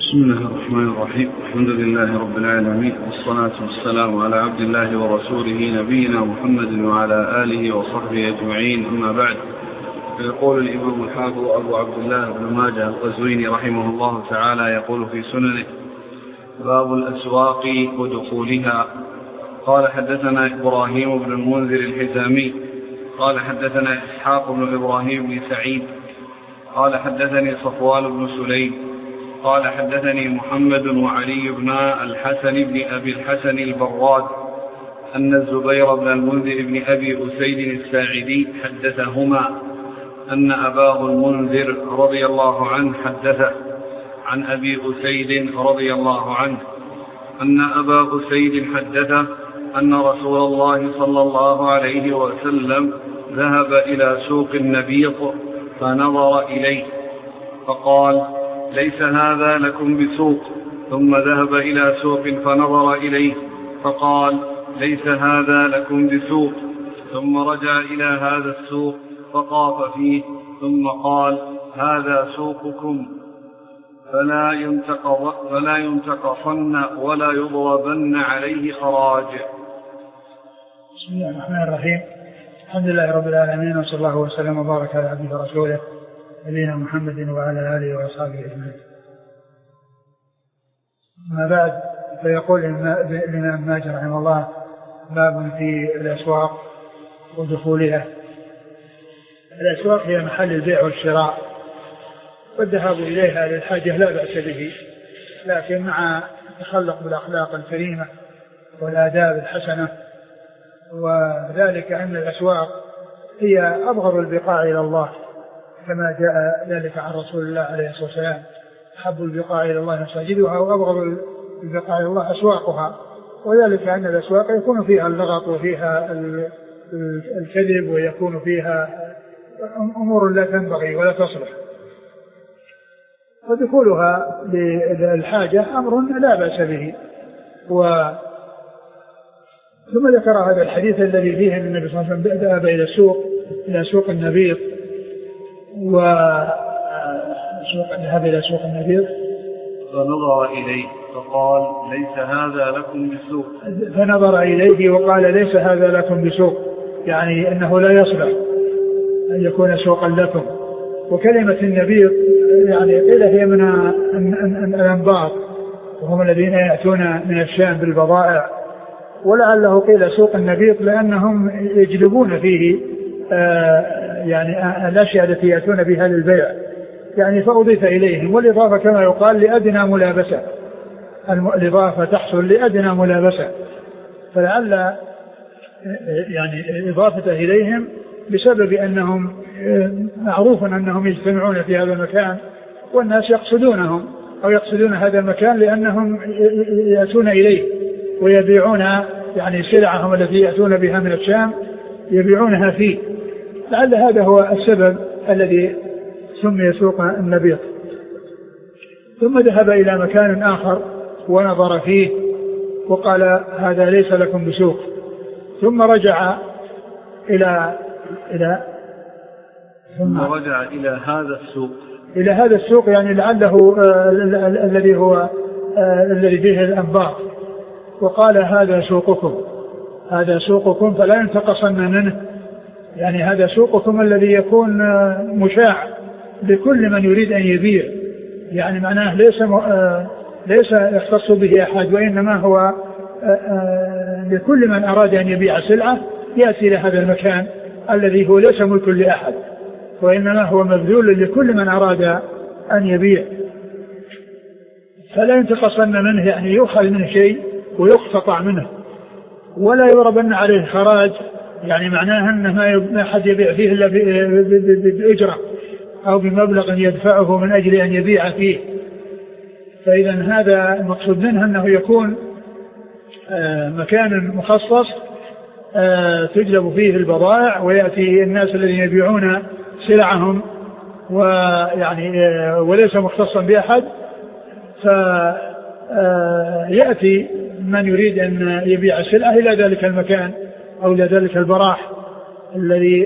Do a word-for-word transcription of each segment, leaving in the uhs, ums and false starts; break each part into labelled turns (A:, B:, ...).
A: بسم الله الرحمن الرحيم. الحمد لله رب العالمين، والصلاة والسلام على عبد الله ورسوله نبينا محمد وعلى آله وصحبه أجمعين، أما بعد. يقول الإمام الحافظ أبو عبد الله بن ماجه القزويني رحمه الله تعالى يقول في سننه: باب الأسواق ودخولها. قال حدثنا إبراهيم بن المنذر الحزامي قال حدثنا إسحاق بن إبراهيم بن سعيد قال حدثني صفوان بن سليم قال حدثني محمد وعلي بن الحسن بن أبي الحسن البراد أن الزبير بن المنذر بن أبي أسيد الساعدي حدثهما أن أباه المنذر رضي الله عنه حدثه عن أبي أسيد رضي الله عنه أن أبا أسيد حدثه أن رسول الله صلى الله عليه وسلم ذهب إلى سوق النبيط فنظر إليه فقال: ليس هذا لكم بسوق. ثم ذهب إلى سوق فنظر إليه فقال: ليس هذا لكم بسوق. ثم رجع إلى هذا السوق فطاف فيه ثم قال: هذا سوقكم فلا ينتقض فلا ينتقصن ولا يضربن عليه خراج.
B: بسم الله الرحمن الرحيم. الحمد لله رب العالمين، وصلى الله وسلم وبارك على عبده ورسوله نبينا محمد وعلى آله وأصحابه أجمعين. ما بعد، فيقول الإمام ماجه رحمه الله: باب في الأسواق ودخولها. الأسواق هي محل البيع والشراء، والذهاب إليها للحاجة لا بأس به، لكن مع التخلق بالأخلاق الكريمة والآداب الحسنة، وذلك أن الأسواق هي أبغض البقاع إلى الله، كما جاء ذلك عن رسول الله عليه الصلاة والسلام: أحب البقاع إلى الله مساجدها وأبغض البقاع إلى الله أسواقها. وذلك أن الأسواق يكون فيها اللغط وفيها الكذب ويكون فيها أمور لا تنبغي ولا تصلح، ودخولها للحاجة أمر لا بأس به. و ثم ذكر هذا الحديث الذي فيه أن النبي صلى الله عليه وسلم ذهب إلى السوق إلى سوق النبيط وذهب إلى سوق النبيط
A: فنظر إليه فقال: ليس هذا لكم بسوق.
B: فنظر إليه وقال: ليس هذا لكم بسوق، يعني أنه لا يصلح أن يكون سوقا لكم. وكلمة النبيط يعني قيل هي من الأنباط، وهم الذين يأتون من الشام بالبضائع، ولعله قيل سوق النبيط لأنهم يجلبون فيه آه يعني الأشياء التي يأتون بها للبيع، يعني فأضيف إليهم. والإضافة كما يقال لأدنى ملابسة، الإضافة تحصل لأدنى ملابسة، فلعل يعني إضافته إليهم بسبب أنهم معروف أنهم يجتمعون في هذا المكان والناس يقصدونهم أو يقصدون هذا المكان لأنهم يأتون إليه ويبيعون يعني سلعهم التي يأتون بها من الشام يبيعونها فيه. لعل هذا هو السبب الذي سمي سوق النبيط. ثم ذهب إلى مكان آخر ونظر فيه وقال: هذا ليس لكم بسوق. ثم رجع إلى إلى
A: ثم رجع إلى هذا السوق
B: إلى هذا السوق يعني لعله آه الذي هو آه الذي فيه الأنباط، وقال: هذا سوقكم هذا سوقكم فلا ينتقصن منه، يعني هذا سوقكم الذي يكون مشاع لكل من يريد أن يبيع، يعني معناه ليس ليس يختص به أحد، وإنما هو لكل من أراد أن يبيع سلعة يأتي إلى هذا المكان الذي هو ليس ملك لأحد، وإنما هو مبذول لكل من أراد أن يبيع. فلا ينتقصن منه يعني يؤخذ منه شيء ويقتطع منه، ولا يضربن عليه خراج، يعني معناه أنه ما أحد يبيع فيه إلا بأجرة أو بمبلغ يدفعه من أجل أن يبيع فيه. فإذا هذا المقصود منه أنه يكون مكان مخصص تجلب فيه البضائع ويأتي الناس الذين يبيعون سلعهم ويعني وليس مختصا بأحد، فيأتي من يريد أن يبيع السلعة إلى ذلك المكان أو إلى ذلك البراح الذي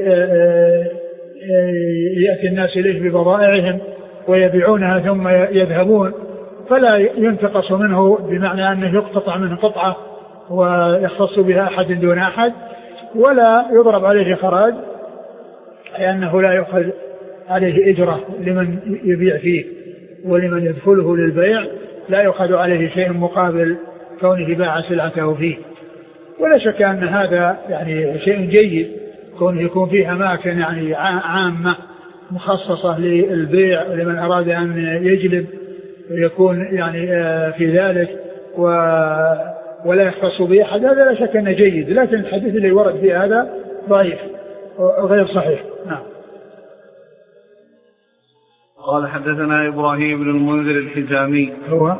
B: يأتي الناس إليه ببضائعهم ويبيعونها ثم يذهبون فلا ينتقص منه بمعنى أنه يقتطع منه قطعة ويختص بها أحد دون أحد، ولا يضرب عليه خراج لأنه لا يؤخذ عليه إجرة لمن يبيع فيه، ولمن يدخله للبيع لا يؤخذ عليه شيء مقابل كونه باع سلعته فيه. ولا شك أن هذا يعني شيء جيد كونه يكون فيه أماكن يعني عامة مخصصة للبيع لمن أراد أن يجلب يكون يعني في ذلك ولا يختص به أحد، هذا لا شك أنه جيد، لكن الحديث اللي ورد فيه هذا ضعيف غير صحيح. نعم.
A: قال حدثنا إبراهيم بن المنذر الحزامي
B: هو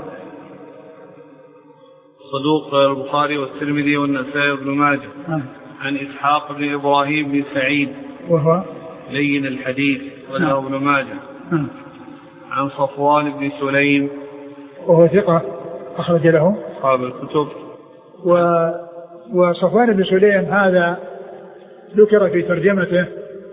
A: صدوق البخاري والترمذي والنسائي وابن ماجه.
B: نعم.
A: عن إسحاق بن إبراهيم بن سعيد
B: وهو
A: لين الحديث وله ابن ماجه.
B: نعم.
A: عن صفوان بن سليم
B: وهو ثقة أخرج له
A: أصحاب الكتب.
B: و... وصفوان بن سليم هذا ذكر في ترجمته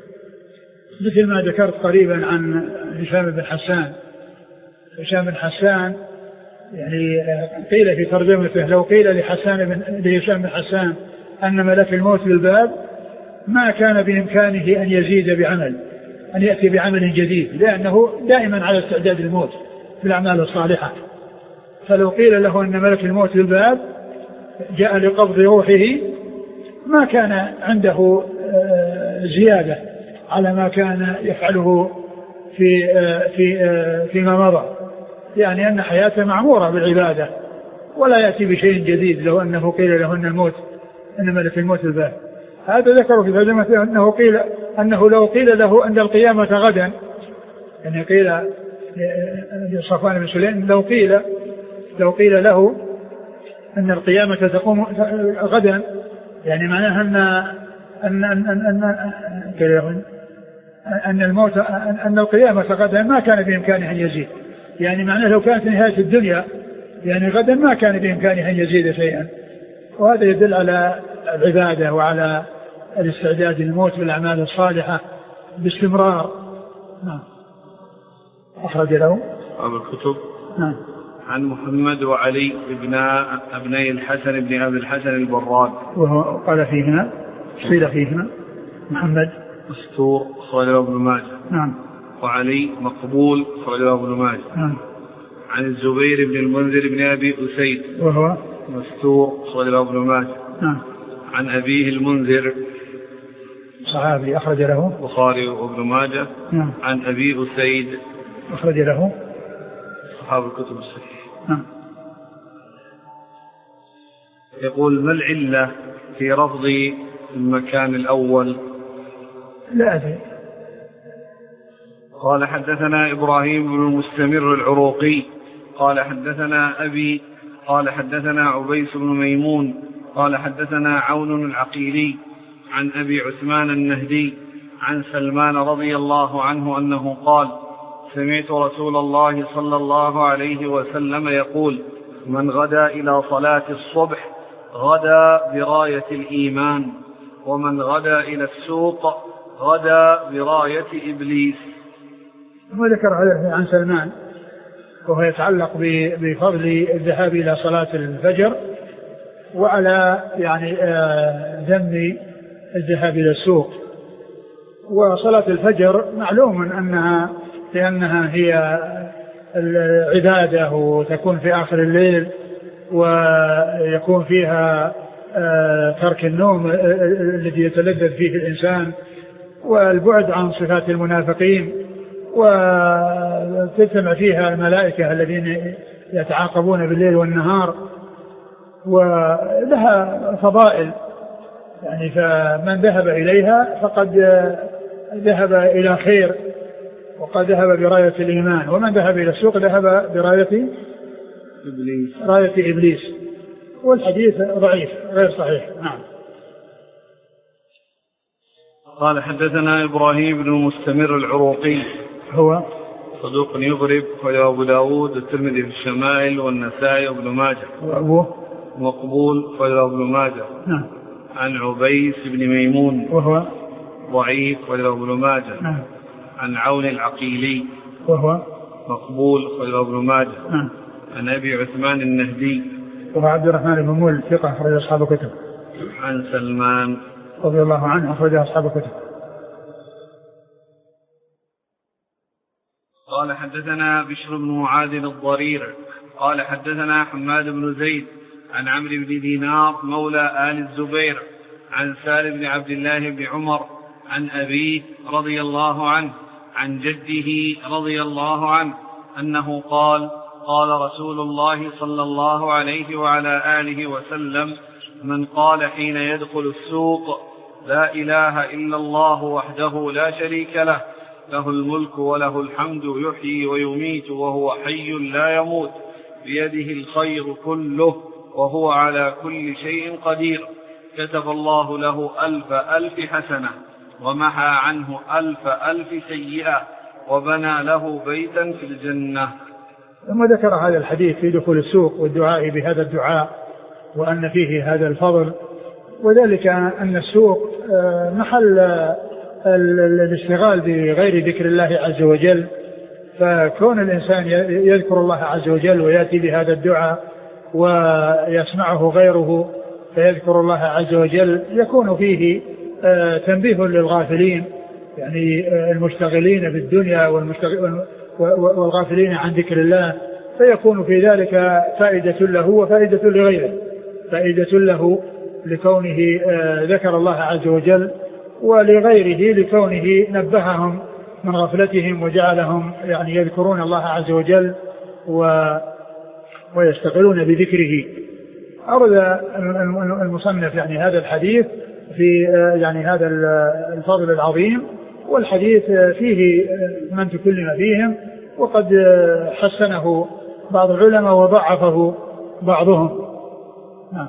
B: مثل ما ذكرت قريبا عن هشام بن حسان. هشام بن حسان يعني قيل في ترجمته لو قيل لحسان بن لهشام بن حسان أن ملك الموت للباب ما كان بإمكانه أن يزيد بعمل، أن يأتي بعمل جديد، لأنه دائما على استعداد الموت في الأعمال الصالحة. فلو قيل له أن ملك الموت للباب جاء لقبض روحه ما كان عنده زيادة على ما كان يفعله في في فيما مضى، يعني أن حياته معمورة بالعبادة ولا يأتي بشيء جديد لو أنه قيل له أن الموت أن ملك الموت الباب. هذا ذكره في ترجمته أنه قيل أنه لو قيل له أن القيامة غدا، يعني قيل صفوان بن سليم لو قيل لو قيل له أن القيامة تقوم غدا، يعني معناها أن أن أن أن أن, أن الموت أن القيامة غدا ما كان بإمكانه أن يزيد، يعني معناه لو كانت نهاية الدنيا يعني غدا ما كان بإمكانه أن يزيد شيئا. وهذا يدل على العبادة وعلى الاستعداد للموت بالأعمال الصالحة باستمرار. نعم. أخرج له
A: أبو الكتب.
B: نعم.
A: عن محمد وعلي ابن ابني الحسن بن أبي الحسن البراد
B: وهو قال فيهما قيل فيهما محمد
A: مستور صالح ابن ماجه.
B: نعم.
A: وعلي مقبول صالح ابن ماجه.
B: نعم.
A: عن الزبير بن المنذر بن أبي أسيد
B: وهو
A: مستور صالح ابن ماجه.
B: نعم.
A: عن أبيه المنذر
B: صحابي أخرج له
A: البخاري وابن ماجه.
B: نعم.
A: عن أبي أسيد
B: أخرج له
A: أصحاب الكتب الصحيحة.
B: نعم.
A: يقول ما العلة في رفض المكان الأول؟
B: لا أدري.
A: قال حدثنا إبراهيم بن المستمر العروقي قال حدثنا أبي قال حدثنا عبيس بن ميمون قال حدثنا عون العقيلي عن أبي عثمان النهدي عن سلمان رضي الله عنه أنه قال سمعت رسول الله صلى الله عليه وسلم يقول من غدا إلى صلاة الصبح غدا براية الإيمان ومن غدا إلى السوق غدا براية إبليس.
B: وذكر عن سلمان وهو يتعلق بفضل الذهاب إلى صلاة الفجر وعلى يعني ذم الذهاب إلى السوق. وصلاة الفجر معلوم أنها لأنها هي العبادة وتكون في آخر الليل ويكون فيها ترك النوم الذي يتلذذ فيه الإنسان والبعد عن صفات المنافقين، وتجتمع فيها الملائكة الذين يتعاقبون بالليل والنهار، ولها فضائل يعني فمن ذهب إليها فقد ذهب إلى خير وقد ذهب براية الإيمان، ومن ذهب إلى السوق ذهب براية
A: إبليس.
B: راية إبليس. والحديث ضعيف غير صحيح. نعم.
A: قال حدثنا إبراهيم بن المستمر العروقي
B: هو
A: صدوق يغرب وأبو داود والترمذي في الشمائل والنسائي وابن ماجه
B: وأبوه
A: مقبول وابن ماجه.
B: نعم.
A: عن عبيس بن ميمون
B: وهو
A: ضعيف وابن ماجه.
B: نعم.
A: عن عون العقيلي
B: وهو
A: مقبول وابن ماجه.
B: نعم.
A: عن أبي عثمان النهدي
B: وهو عبد الرحمن بن مول ثقة أخرج أصحاب الكتب.
A: عن سلمان
B: رضي الله عنه أخرج أصحاب الكتب.
A: قال حدثنا بشر بن معاذ الضرير قال حدثنا حماد بن زيد عن عمرو بن دينار مولى آل الزبير عن سالم بن عبد الله بن عمر عن أبيه رضي الله عنه عن جده رضي الله عنه أنه قال قال رسول الله صلى الله عليه وعلى آله وسلم من قال حين يدخل السوق لا إله إلا الله وحده لا شريك له له الملك وله الحمد يحيي ويميت وهو حي لا يموت بيده الخير كله وهو على كل شيء قدير كتب الله له ألف ألف حسنة ومحى عنه ألف ألف سيئة وبنى له بيتا في الجنة.
B: ثم ذكر هذا الحديث في دخول السوق والدعاء بهذا الدعاء وأن فيه هذا الفضل، وذلك أن السوق محل الاشتغال بغير ذكر الله عز وجل، فكون الإنسان يذكر الله عز وجل ويأتي بهذا الدعاء ويسمعه غيره فيذكر الله عز وجل يكون فيه تنبيه للغافلين، يعني المشتغلين بالدنيا والغافلين عن ذكر الله، فيكون في ذلك فائدة له وفائدة لغيره، فائدة له لكونه ذكر الله عز وجل ولغيره لكونه نبههم من غفلتهم وجعلهم يعني يذكرون الله عز وجل و ويشتغلون بذكره. أورد المصنف يعني هذا الحديث في يعني هذا الفضل العظيم، والحديث فيه من تكلم فيهم وقد حسنه بعض العلماء وضعفه بعضهم. نعم.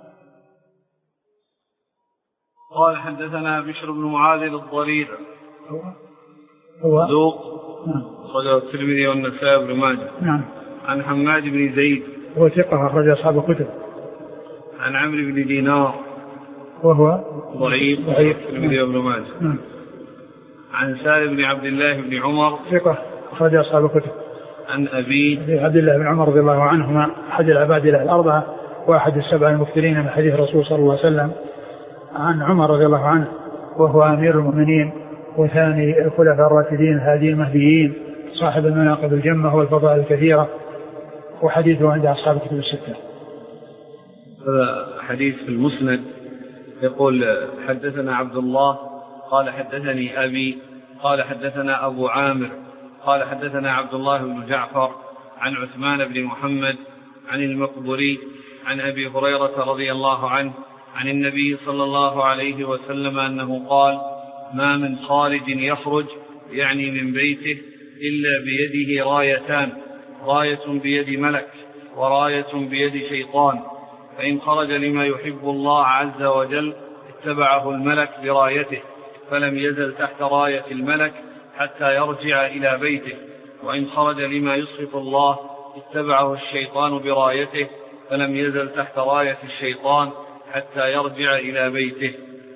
A: قال حدثنا بشر بن معاذ الضرير
B: هو
A: ذوق أخرجه الترمذي والنسائي وابن ماجه.
B: نعم.
A: عن حماد بن زيد
B: هو ثقة أخرج أصحاب الكتب.
A: عن عمرو بن دينار
B: وهو
A: ضعيف الترمذي وابن ماجه.
B: نعم.
A: عن سالم بن عبد الله بن عمر
B: ثقة أخرج أصحاب الكتب.
A: عن أبي
B: عبد الله بن عمر رضي الله عنهما أحد العباد الأربعة وأحد السبع المكثرين من حديث الرسول صلى الله عليه وسلم. عن عمر رضي الله عنه وهو أمير المؤمنين وثاني الخلفاء الراشدين الهاديين المهديين صاحب المناقب الجمة والفضائل الكثيرة، وحديثه عند أصحاب الكتب الستة.
A: هذا حديث في المسند يقول حدثنا عبد الله قال حدثني أبي قال حدثنا أبو عامر قال حدثنا عبد الله بن جعفر عن عثمان بن محمد عن المقبري عن أبي هريرة رضي الله عنه عن النبي صلى الله عليه وسلم أنه قال ما من خارج يخرج يعني من بيته إلا بيده رايتان، راية بيد ملك وراية بيد شيطان، فإن خرج لما يحب الله عز وجل اتبعه الملك برايته فلم يزل تحت راية الملك حتى يرجع إلى بيته، وإن خرج لما يسخط الله اتبعه الشيطان برايته فلم يزل تحت راية الشيطان حتى يرجع إلى بيته.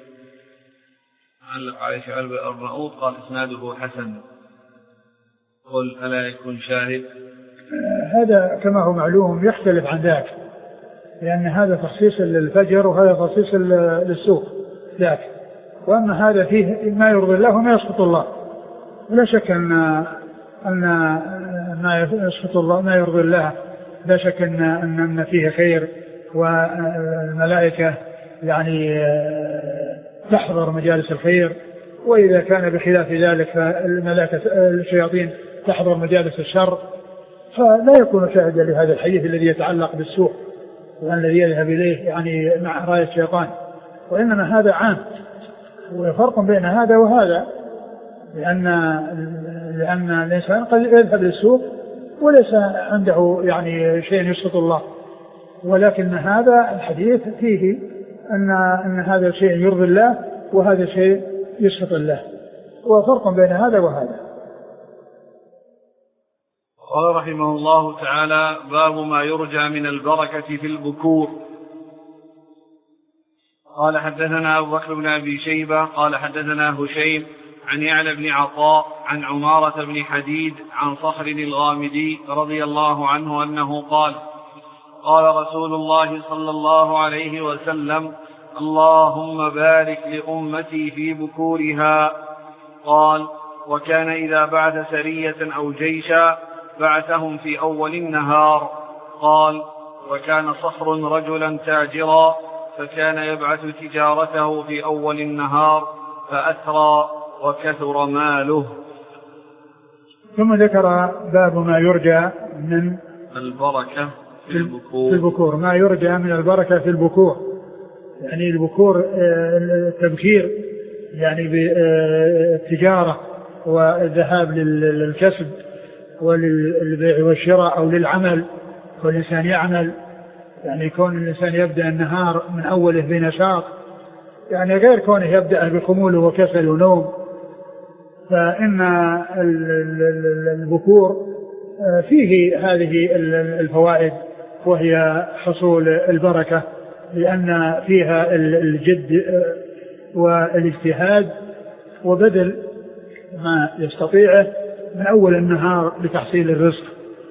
A: علق عليه شعر الأرناؤوط قال إسناده حسن. قل ألا يكون شاهد؟
B: هذا كما هو معلوم يختلف عن ذاك، لأن هذا تخصيص للفجر وهذا تخصيص للسوق ذاك، وأما هذا فيه ما يرضي الله وما يسخط الله، ولا شك أن أن ما يسخط الله ما يرضي الله لا شك أن أن فيه خير، والملائكة يعني تحضر مجالس الخير، وإذا كان بخلاف ذلك فالملائكة الشياطين تحضر مجالس الشر، فلا يكون شاهدا لهذا الحديث الذي يتعلق بالسوق والذي يذهب إليه يعني مع راية الشيطان، وإنما هذا عام، وفرق بين هذا وهذا، لأن لأن الإنسان قد يذهب للسوق وليس عنده يعني شيء يسخط الله، ولكن هذا الحديث فيه أن أن هذا شيء يرضي الله وهذا شيء يسخط الله، وفرق بين هذا وهذا.
A: قال رحمه الله تعالى باب ما يرجى من البركة في البكور. قال حدثنا أبو بكر بن أبي شيبة قال حدثنا هشيم عن يعلى بن عطاء عن عمارة بن حديد عن صخر الغامدي رضي الله عنه أنه قال قال رسول الله صلى الله عليه وسلم اللهم بارك لأمتي في بكورها. قال وكان إذا بعث سرية أو جيشا بعثهم في أول النهار. قال وكان صخر رجلا تاجرا فكان يبعث تجارته في أول النهار فأثرى وكثر ماله.
B: ثم ذكر باب ما يرجى من
A: البركة في البكور,
B: في البكور ما يرجى من البركة في البكور، يعني البكور التبكير يعني بالتجارة والذهاب للكسب وللبيع والشراء أو للعمل، والإنسان يعمل يعني يكون الإنسان يبدأ النهار من أوله بنشاط، يعني غير كونه يبدأ بخمول وكسل ونوم. فإن البكور فيه هذه الفوائد وهي حصول البركة، لأن فيها الجد والاجتهاد وبذل ما يستطيعه من أول النهار لتحصيل الرزق.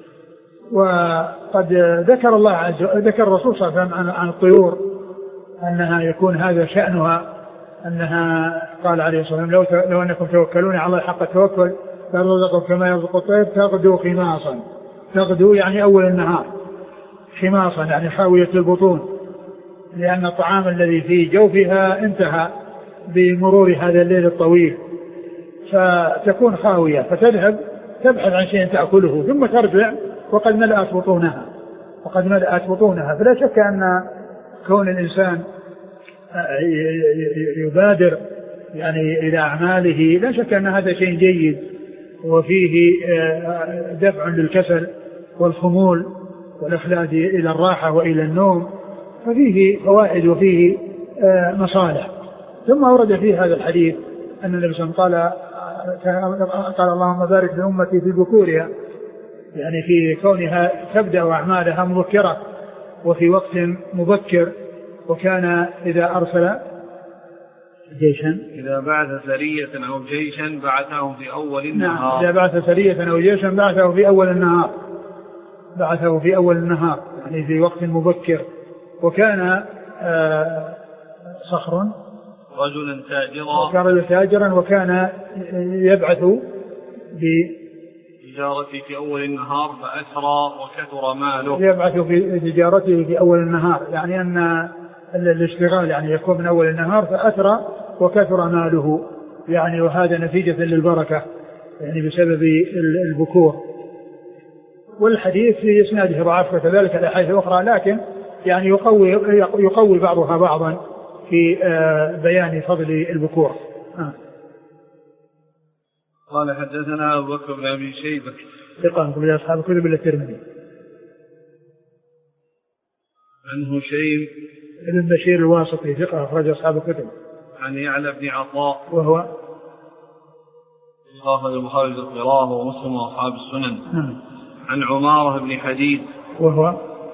B: وقد ذكر الله عز وجل ذكر الرسول صلى الله عليه وسلم عن الطيور أنها يكون هذا شأنها، أنها قال عليه الصلاة والسلام لو, لو أنكم توكلون على الله حق التوكل فرزقكم كما يرزق الطير تغدو خماصا. تغدو يعني أول النهار، خماصا يعني حاوية البطون، لأن الطعام الذي في جوفها انتهى بمرور هذا الليل الطويل، فتكون خاوية فتذهب تبحث عن شيء تأكله ثم ترجع وقد ملأت بطونها وقد ملأت بطونها. فلا شك أن كون الإنسان يبادر يعني إلى أعماله لا شك أن هذا شيء جيد، وفيه دفع للكسل والخمول والإخلاد إلى الراحة وإلى النوم، ففيه فوائد وفيه مصالح. ثم ورد فيه هذا الحديث أن النبي صلى الله عليه وسلم قال قال اللهم بارك لأمتي في بكورها، يعني في كونها تبدأ أعمالها مبكرة وفي وقت مبكر. وكان إذا أرسل جيشا
A: إذا بعث سرية أو جيشا بعثه في أول النهار.
B: نعم إذا بعث سرية أو جيشا بعثه في أول النهار بعثه في أول النهار يعني في وقت مبكر. وكان آه صخر
A: رجلا تاجرا
B: وكان رجلا تاجرا وكان يبعث
A: بتجارته في أول النهار فأثرى وكثر ماله.
B: يبعث في تجارته في أول النهار، يعني أن الاشتغال يعني يكون من أول النهار فأثرى وكثر ماله، يعني وهذا نتيجة للبركة يعني بسبب البكور. والحديث في إسناده ضعف وكذلك الأحاديث الأخرى، لكن يعني يقوي يقوي بعضها بعضا في بيان فضل البكور. آه.
A: قال حدثنا أبو بكر بن أبي شيبة
B: ثقة من أصحاب الكتب إلا الترمذي.
A: عن هشيم
B: ابن بشير الواسطي ثقة أخرج أصحاب الكتب.
A: عن يعلى بن عطاء
B: وهو
A: أخرج البخاري في القراءة ومسلم وأصحاب السنن.
B: نعم.
A: عن عمارة بن حديد
B: وهو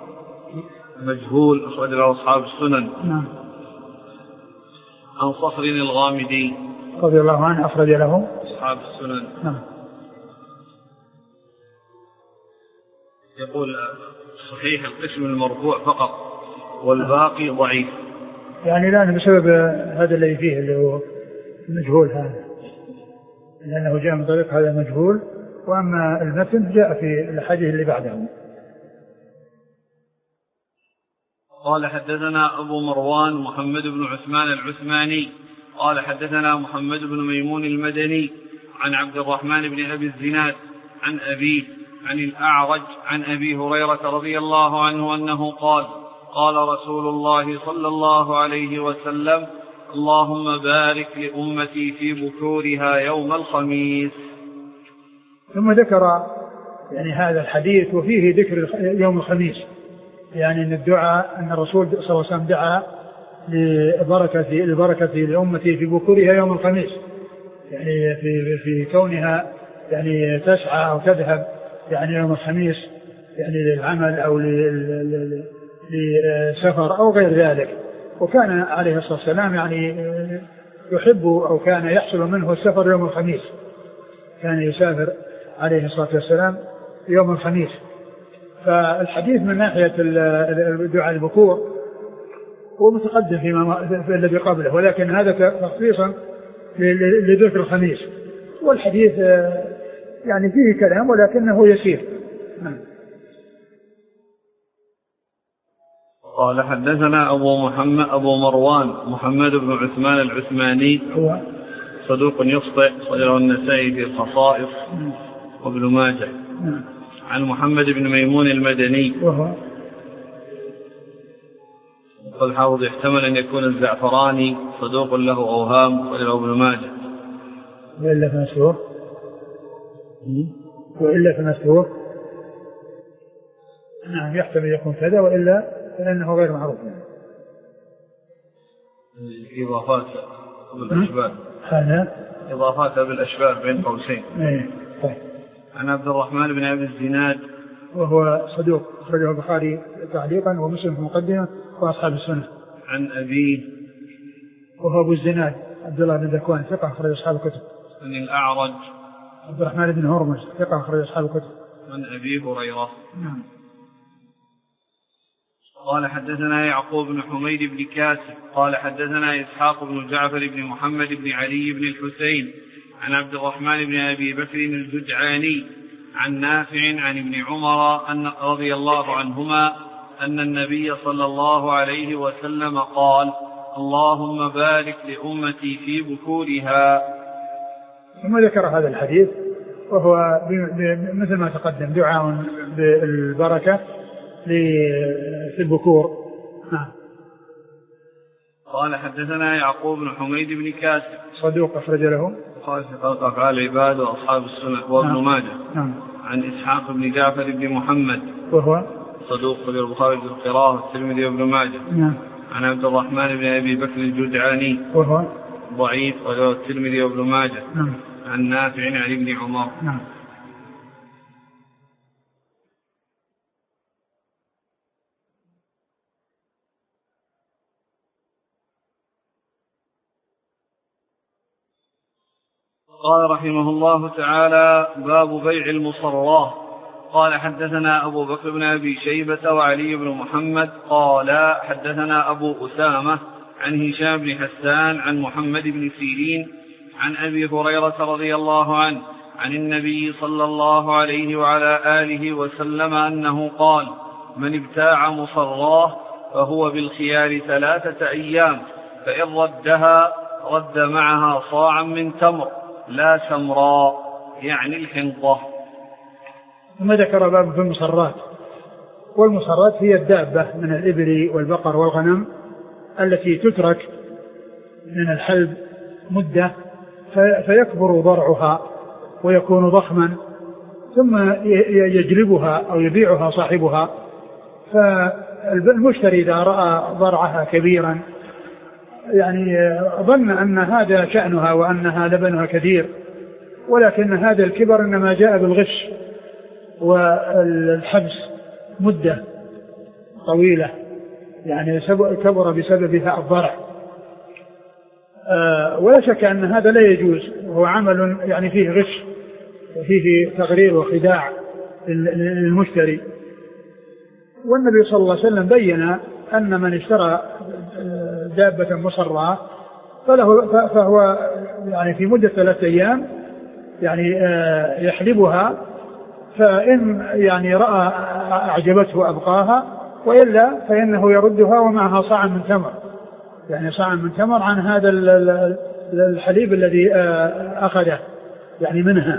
A: مجهول أخرج له أصحاب السنن.
B: نعم.
A: عن صخر الغامدي
B: رضي الله عنه أخرج له
A: أصحاب السنن.
B: نعم.
A: يقول صحيح القسم المرفوع فقط والباقي ضعيف،
B: يعني الآن بسبب هذا الذي فيه اللي هو مجهول هذا، لأنه جاء من طريق هذا مجهول، وأما المتن جاء في الحديث اللي بعده.
A: قال حدثنا أبو مروان محمد بن عثمان العثماني قال حدثنا محمد بن ميمون المدني عن عبد الرحمن بن أبي الزناد عن أبيه عن الأعرج عن أبي هريرة رضي الله عنه أنه قال قال رسول الله صلى الله عليه وسلم اللهم بارك لأمتي في بكورها يوم الخميس.
B: ثم ذكر يعني هذا الحديث وفيه ذكر يوم الخميس، يعني أن الدعاء أن الرسول صلى الله عليه وسلم دعا لبركة البركة لأمتي في بكورها يوم الخميس، يعني في في كونها يعني تسعى أو تذهب يعني يوم الخميس يعني للعمل أو لسفر أو غير ذلك. وكان عليه الصلاة والسلام يعني يحب أو كان يحصل منه السفر يوم الخميس، كان يسافر عليه الصلاة والسلام يوم الخميس. فالحديث من ناحية دعاء البكور هو متقدم فيما في الذي قبله، ولكن هذا تخصيصا لذكر الخميس، والحديث يعني فيه كلام ولكنه يسير.
A: قال حدثنا أبو محمد أبو مروان محمد بن عثمان العثماني
B: هو
A: صدوق يخطئ، صدره النسائي في الخصائص وابن ماجه. عن محمد بن ميمون المدني
B: وهو
A: قال حافظ يحتمل أن يكون الزعفراني صدوق له أوهام، صدره ابن ماجه.
B: وإلا فمسهور وإلا فمسهور نعم يحتمل يكون كذا، وإلا فإنه غير معروف يعني.
A: إضافات بالأشباه
B: هذا
A: إضافات بالأشباه بين قوسين.
B: إيه طيب.
A: عن عبد الرحمن بن أبي الزناد
B: وهو صدوق، أخرجه البخاري تعليقا ومسلم في مقدمة وأصحاب السنة.
A: عن أبيه
B: وهو أبو الزناد عبد الله بن ذكوان ثقة أخرج أصحاب الكتب.
A: عن الأعرج
B: عبد الرحمن بن هرمز ثقة أخرج أصحاب الكتب.
A: عن أبي هريرة.
B: نعم.
A: قال حدثنا يعقوب بن حميد بن كاسب قال حدثنا إسحاق بن جعفر بن محمد بن علي بن الحسين عن عبد الرحمن بن أبي بكر الجدعاني عن نافع عن ابن عمر أن رضي الله عنهما أن النبي صلى الله عليه وسلم قال: اللهم بارك لأمتي في بكورها.
B: ثم ذكر هذا الحديث وهو مثل ما تقدم دعاء بالبركة في البكور.
A: قال حدثنا يعقوب بن حميد بن كاسب صدوق
B: أخرج له
A: قال في خلق أفعال العباد وأصحاب السنة وابن ماجه. عن إسحاق بن جعفر بن محمد
B: وهو
A: صدوق في البخاري في القراءة والترمذي وابن ماجه. عن عبد الرحمن بن أبي بكر الجدعاني وهو ضعيف وله الترمذي وابن ماجه. عن نافع عن ابن عمر.
B: نعم.
A: قال رحمه الله تعالى: باب بيع المصراه. قال حدثنا أبو بكر بن أبي شيبة وعلي بن محمد قال حدثنا أبو أسامة عن هشام بن حسان عن محمد بن سيرين عن أبي هريرة رضي الله عنه عن النبي صلى الله عليه وعلى آله وسلم أنه قال: من ابتاع مصراه فهو بالخيار ثلاثة أيام، فإن ردها رد معها صاعا من تمر لا سمراء، يعني الحنطة.
B: ثم ذكر باب في المصرات. والمصرات هي الدابة من الإبل والبقر والغنم التي تترك من الحلب مدة فيكبر ضرعها ويكون ضخما، ثم يجلبها أو يبيعها صاحبها. فالمشتري إذا رأى ضرعها كبيرا يعني ظن أن هذا شأنها وأنها لبنها كثير، ولكن هذا الكبر إنما جاء بالغش والحبس مدة طويلة، يعني كبر بسببها الضرع. أه ولا شك أن هذا لا يجوز، وهو عمل يعني فيه غش وفيه تغرير وخداع للمشتري. والنبي صلى الله عليه وسلم بين أن من اشترى دابة مصرة فله فهو يعني في مدة ثلاثة أيام يعني يحلبها، فإن يعني رأى أعجبته أبقاها، وإلا فإنه يردها ومعها صاع من تمر، يعني صاع من تمر عن هذا الحليب الذي أخذه يعني منها.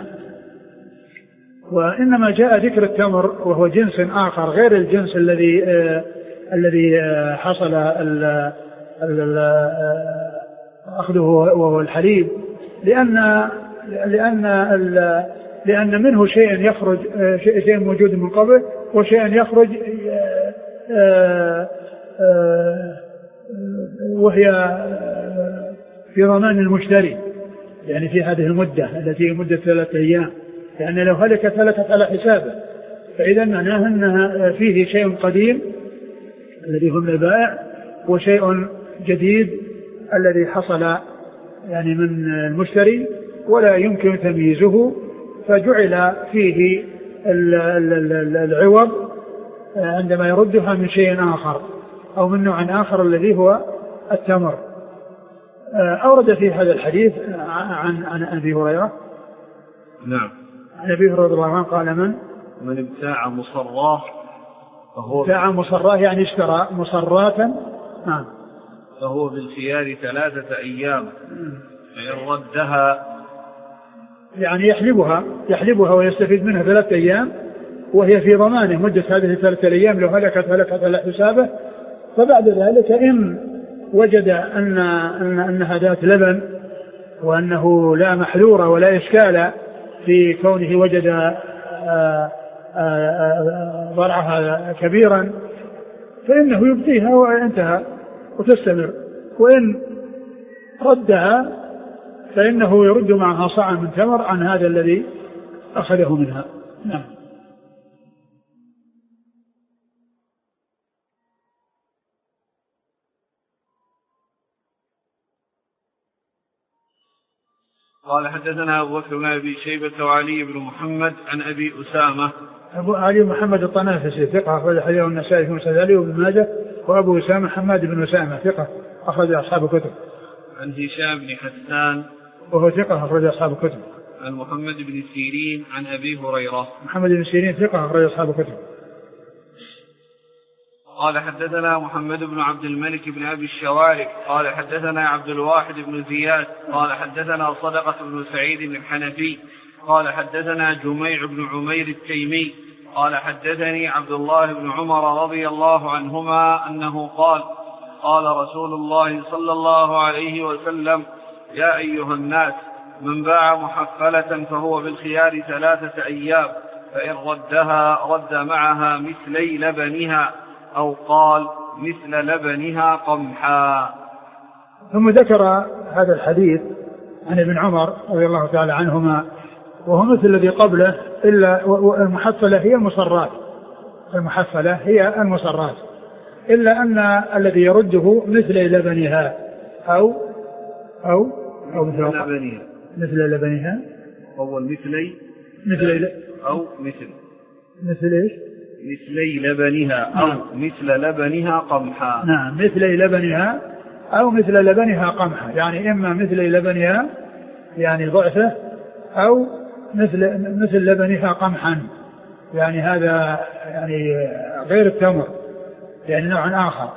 B: وإنما جاء ذكر التمر وهو جنس آخر غير الجنس الذي آه الذي آه حصل ال ال أخذه وهو الحليب، لأن لأن لأن منه شيء يخرج آه شيء موجود من قبل وشيء يخرج آه آه آه وهي في ضمان المشتري، يعني في هذه المدة التي مدة ثلاثة أيام، يعني لو هلكت هلكت على حسابه. فإذا معناه أنها فيه شيء قديم الذي هو من البائع، وشيء جديد الذي حصل يعني من المشتري ولا يمكن تمييزه، فجعل فيه العوض عندما يردها من شيء آخر أو من نوع آخر الذي هو التمر. أورد في هذا الحديث عن عن أبي هريرة
A: نعم
B: عن أبي هريرة رضي الله عنه قال من
A: من ابتاع مصراه فهو
B: ابتاع مصراه يعني اشترى مصراة نعم
A: فهو بالخيار ثلاثة أيام فإن ردها
B: يعني يحلبها يحلبها ويستفيد منها ثلاثة أيام وهي في ضمانه مدة هذه الثلاثة أيام، لو هلكت هلكت على حسابه. فبعد ذلك إن وجد أن أن أنها ذات لبن وأنه لا محذور ولا إشكال في كونه وجد ضرعها كبيرا فإنه يبقيها وانتهى وتستمر، وإن ردها فإنه يرد معها صاعا من تمر عن هذا الذي أخذه منها. نعم.
A: قال حدثنا أبو بكر بن أبي شيبة وعلي بن محمد عن أبي أسامة.
B: أبو علي محمد الطنافسي ثقة أخرج حديثه النسائي في مسند علي وابن ماجه، وأبو أسامة حماد بن أسامة ثقة أخرج أصحاب الكتب.
A: عن هشام بن حسان
B: وهو ثقة أخرج أصحاب الكتب.
A: عن محمد بن سيرين عن أبي هريرة.
B: محمد بن سيرين ثقة أخرج أصحاب الكتب.
A: قال حدثنا محمد بن عبد الملك بن أبي الشوارك قال حدثنا عبد الواحد بن زياد قال حدثنا صدقة بن سعيد الحنفي قال حدثنا جميع بن عمير التيمي قال حدثني عبد الله بن عمر رضي الله عنهما أنه قال قال رسول الله صلى الله عليه وسلم يا أيها الناس من باع محفلة فهو بالخيار ثلاثة أيام فإن ردها رد معها مثلي لبنها أو قال مثل لبنها قمحا.
B: ثم ذكر هذا الحديث عن ابن عمر رضي الله تعالى عنهما وهو مثل الذي قبله، إلا المحفلة هي المصرات المحفلة هي المصرات إلا أن الذي يرده مثل لبنها أو أو أو مثل
A: لبنها
B: مثل لبنها
A: أو مثلي
B: مثل
A: أو مثل
B: مثل إيش
A: مثلي لبنها أو نعم. مثل لبنها قمحا.
B: نعم مثلي لبنها أو مثل لبنها قمحا، يعني إما مثل لبنها يعني ضعفه أو مثل مثل لبنها قمحا، يعني هذا يعني غير التمر يعني نوع آخر.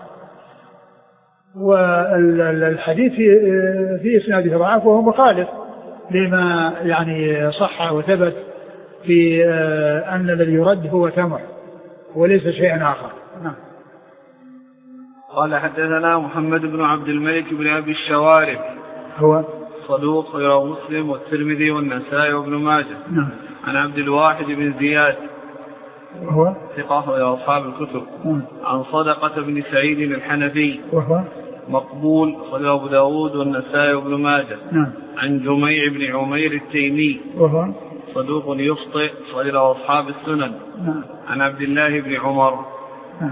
B: والحديث في إسناده ضعف وهو مخالف لما يعني صح وثبت في أن الذي يرد هو تمر وليس شيء آخر. نعم.
A: قال حدثنا محمد بن عبد الملك بن أبي الشوارب
B: هو
A: صدوق رواه مسلم والترمذي والنسائي وابن ماجه.
B: نعم.
A: عن عبد الواحد بن زياد
B: وهو
A: ثقة إلى أصحاب الكتب.
B: نعم.
A: عن صدقة بن سعيد الحنفي
B: وهو
A: مقبول صدق أبو داود والنسائي وابن ماجه.
B: نعم.
A: عن جميع بن عمير التيمي
B: وهو
A: صدوق يخطئ صدق أصحاب السنن.
B: نعم.
A: عن عبد الله بن عمر.
B: نعم.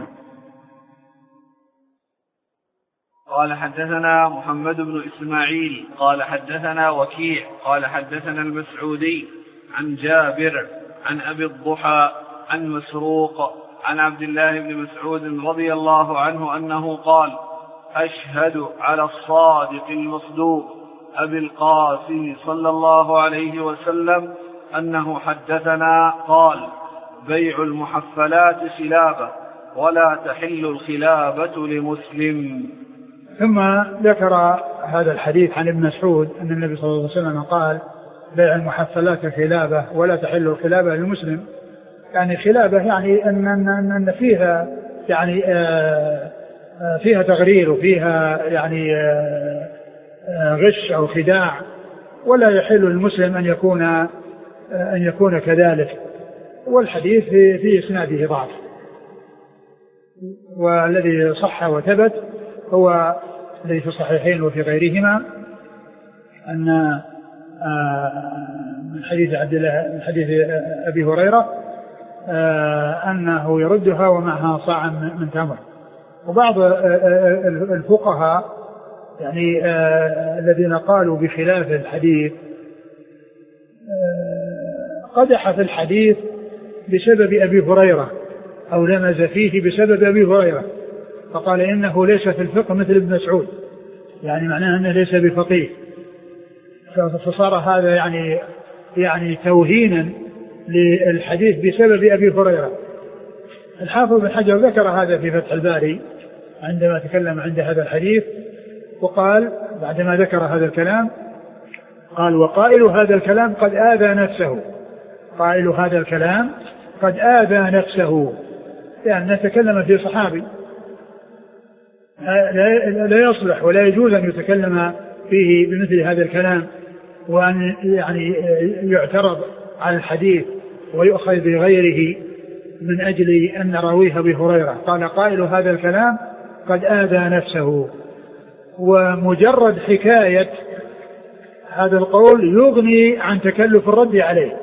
A: قال حدثنا محمد بن إسماعيل قال حدثنا وكيع قال حدثنا المسعودي عن جابر عن أبي الضحى عن مسروق عن عبد الله بن مسعود رضي الله عنه أنه قال أشهد على الصادق المصدوق أبي القاسم صلى الله عليه وسلم أنه حدثنا قال بيع المحفلات خلابة ولا تحل الخلابة لمسلم.
B: ثم ذكر هذا الحديث عن ابن مسعود أن النبي صلى الله عليه وسلم قال بيع المحفلات خلابة ولا تحل الخلابة للمسلم، يعني خلابة يعني أن, أن, أن فيها يعني فيها تغرير وفيها يعني غش أو خداع، ولا يحل للمسلم أن يكون أن يكون كذلك. والحديث في, في إسناده ضعف، والذي صح وثبت هو الذي في الصحيحين وفي غيرهما أن من حديث عبد الله من حديث أبي هريرة أنه يردها ومعها صاع من تمر. وبعض الفقهاء يعني آه الذين قالوا بخلاف الحديث آه قدح في الحديث بسبب أبي هريرة أو لمز فيه بسبب أبي هريرة، فقال إنه ليس في الفقه مثل ابن مسعود، يعني معناه أنه ليس بفقيه، فصار هذا يعني يعني توهينا للحديث بسبب أبي هريرة. الحافظ بن حجر ذكر هذا في فتح الباري عندما تكلم عند هذا الحديث، وقال بعدما ذكر هذا الكلام قال: وقائل هذا الكلام قد آذى نفسه. قائل هذا الكلام قد آذى نفسه، يعني نتكلم في صحابي لا يصلح ولا يجوز أن يتكلم فيه بمثل هذا الكلام، وأن يعني يعترض على الحديث ويؤخذ بغيره من أجل أن راويه أبي هريرة. قال: قائل هذا الكلام قد آذى نفسه. ومجرد حكاية هذا القول يغني عن تكلف الرد عليه،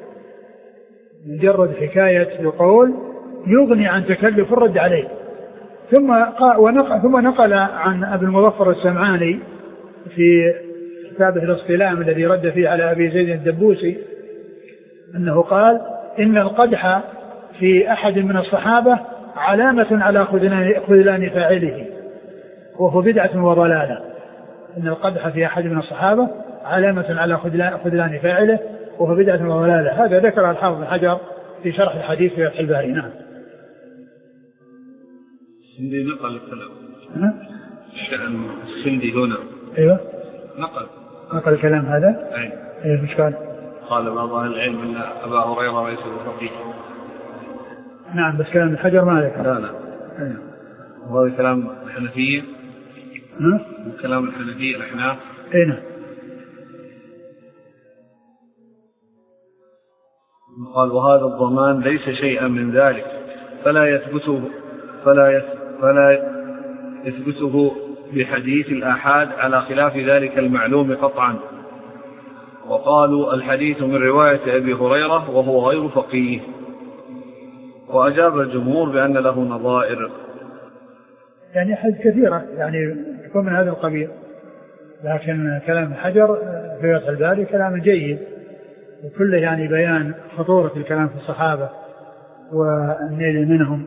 B: مجرد حكاية القول يغني عن تكلف الرد عليه. ثم ونقل ثم نقل عن أبي المظفر السمعاني في كتابه الاصطلام الذي رد فيه على أبي زيد الدبوسي أنه قال: إن القدح في أحد من الصحابة علامة على خذلان فاعله وهو بدعة وضلالة. إن القدح في أحد من الصحابة علامة على خذلان فاعله وهو بدعة وضلالة. هذا ذكر الحافظ بن حجر في شرح الحديث في فتح الباري. نعم.
A: السندي نقل الكلام شأن السندي هنا.
B: أيوة
A: نقل
B: نقل الكلام هذا.
A: أي
B: أيوة. مش قال
A: قال بعض أهل العلم أن أبا هريرة ليس بفقيه.
B: نعم بس كلام الحجر ما ذكر.
A: لا لا.
B: أيوة.
A: وهذا كلام الحنفية.
B: ها؟
A: كلام الحنفية الأحناف.
B: أي نعم.
A: قال: وهذا الضمان ليس شيئا من ذلك فلا يثبته فلا فلا يثبته بحديث الآحاد على خلاف ذلك المعلوم قطعا. وقالوا: الحديث من رواية أبي هريرة وهو غير فقيه. وأجاب الجمهور بأن له نظائر،
B: يعني حديث كثيرة يعني يكون من هذا القبيل، لكن كلام الحجر في فتح الباري كلام جيد وكله يعني بيان خطورة الكلام في الصحابة والنيل منهم.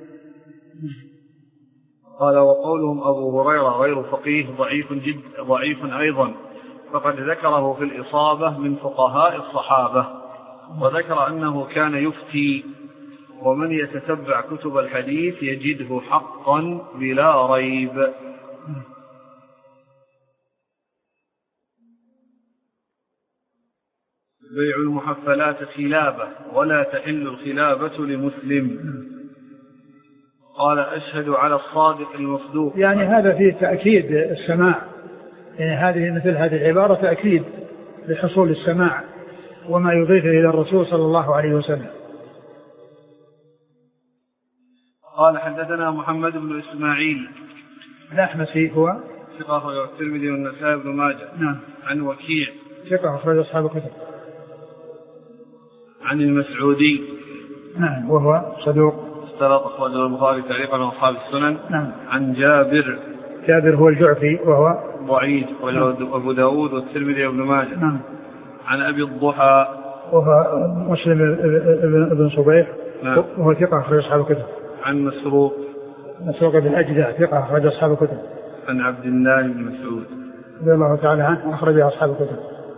A: قال: وقولهم أبو هريرة غير فقيه ضعيف جد ضعيف أيضا، فقد ذكره في الإصابة من فقهاء الصحابة، وذكر أنه كان يفتي، ومن يتتبع كتب الحديث يجده حقا بلا ريب. بيع المحفلات خلابة ولا تحل الخلابة لمسلم. قال: أشهد على الصادق المصدوق.
B: يعني هذا فيه تأكيد السماع، يعني هذه مثل هذه العبارة تأكيد لحصول السماع وما يضيفه إلى الرسول صلى الله عليه وسلم.
A: قال: حدثنا محمد بن إسماعيل
B: الأحمسي هو
A: ثقة الترمذي والنسائي بن ماجه.
B: نعم.
A: عن وكيع
B: ثقة أخرج أصحاب الكتب.
A: عن المسعودي.
B: نعم وهو صدوق
A: اختلط أخرجه البخاري تعليقا وأصحاب السنن.
B: نعم.
A: عن جابر.
B: جابر هو الجعفي وهو
A: ضعيف أخرجه أبو داود والترمذي وابن ماجه.
B: نعم.
A: عن أبي الضحى
B: وهو مسلم بن صبيح. نعم. وهو ثقة أخرج أصحاب الكتب.
A: عن مسروق.
B: مسروق بن الأجدع ثقة أخرج أصحاب الكتب.
A: عن عبد الله بن مسعود
B: رضي الله تعالى عنه أخرج أصحاب الكتب.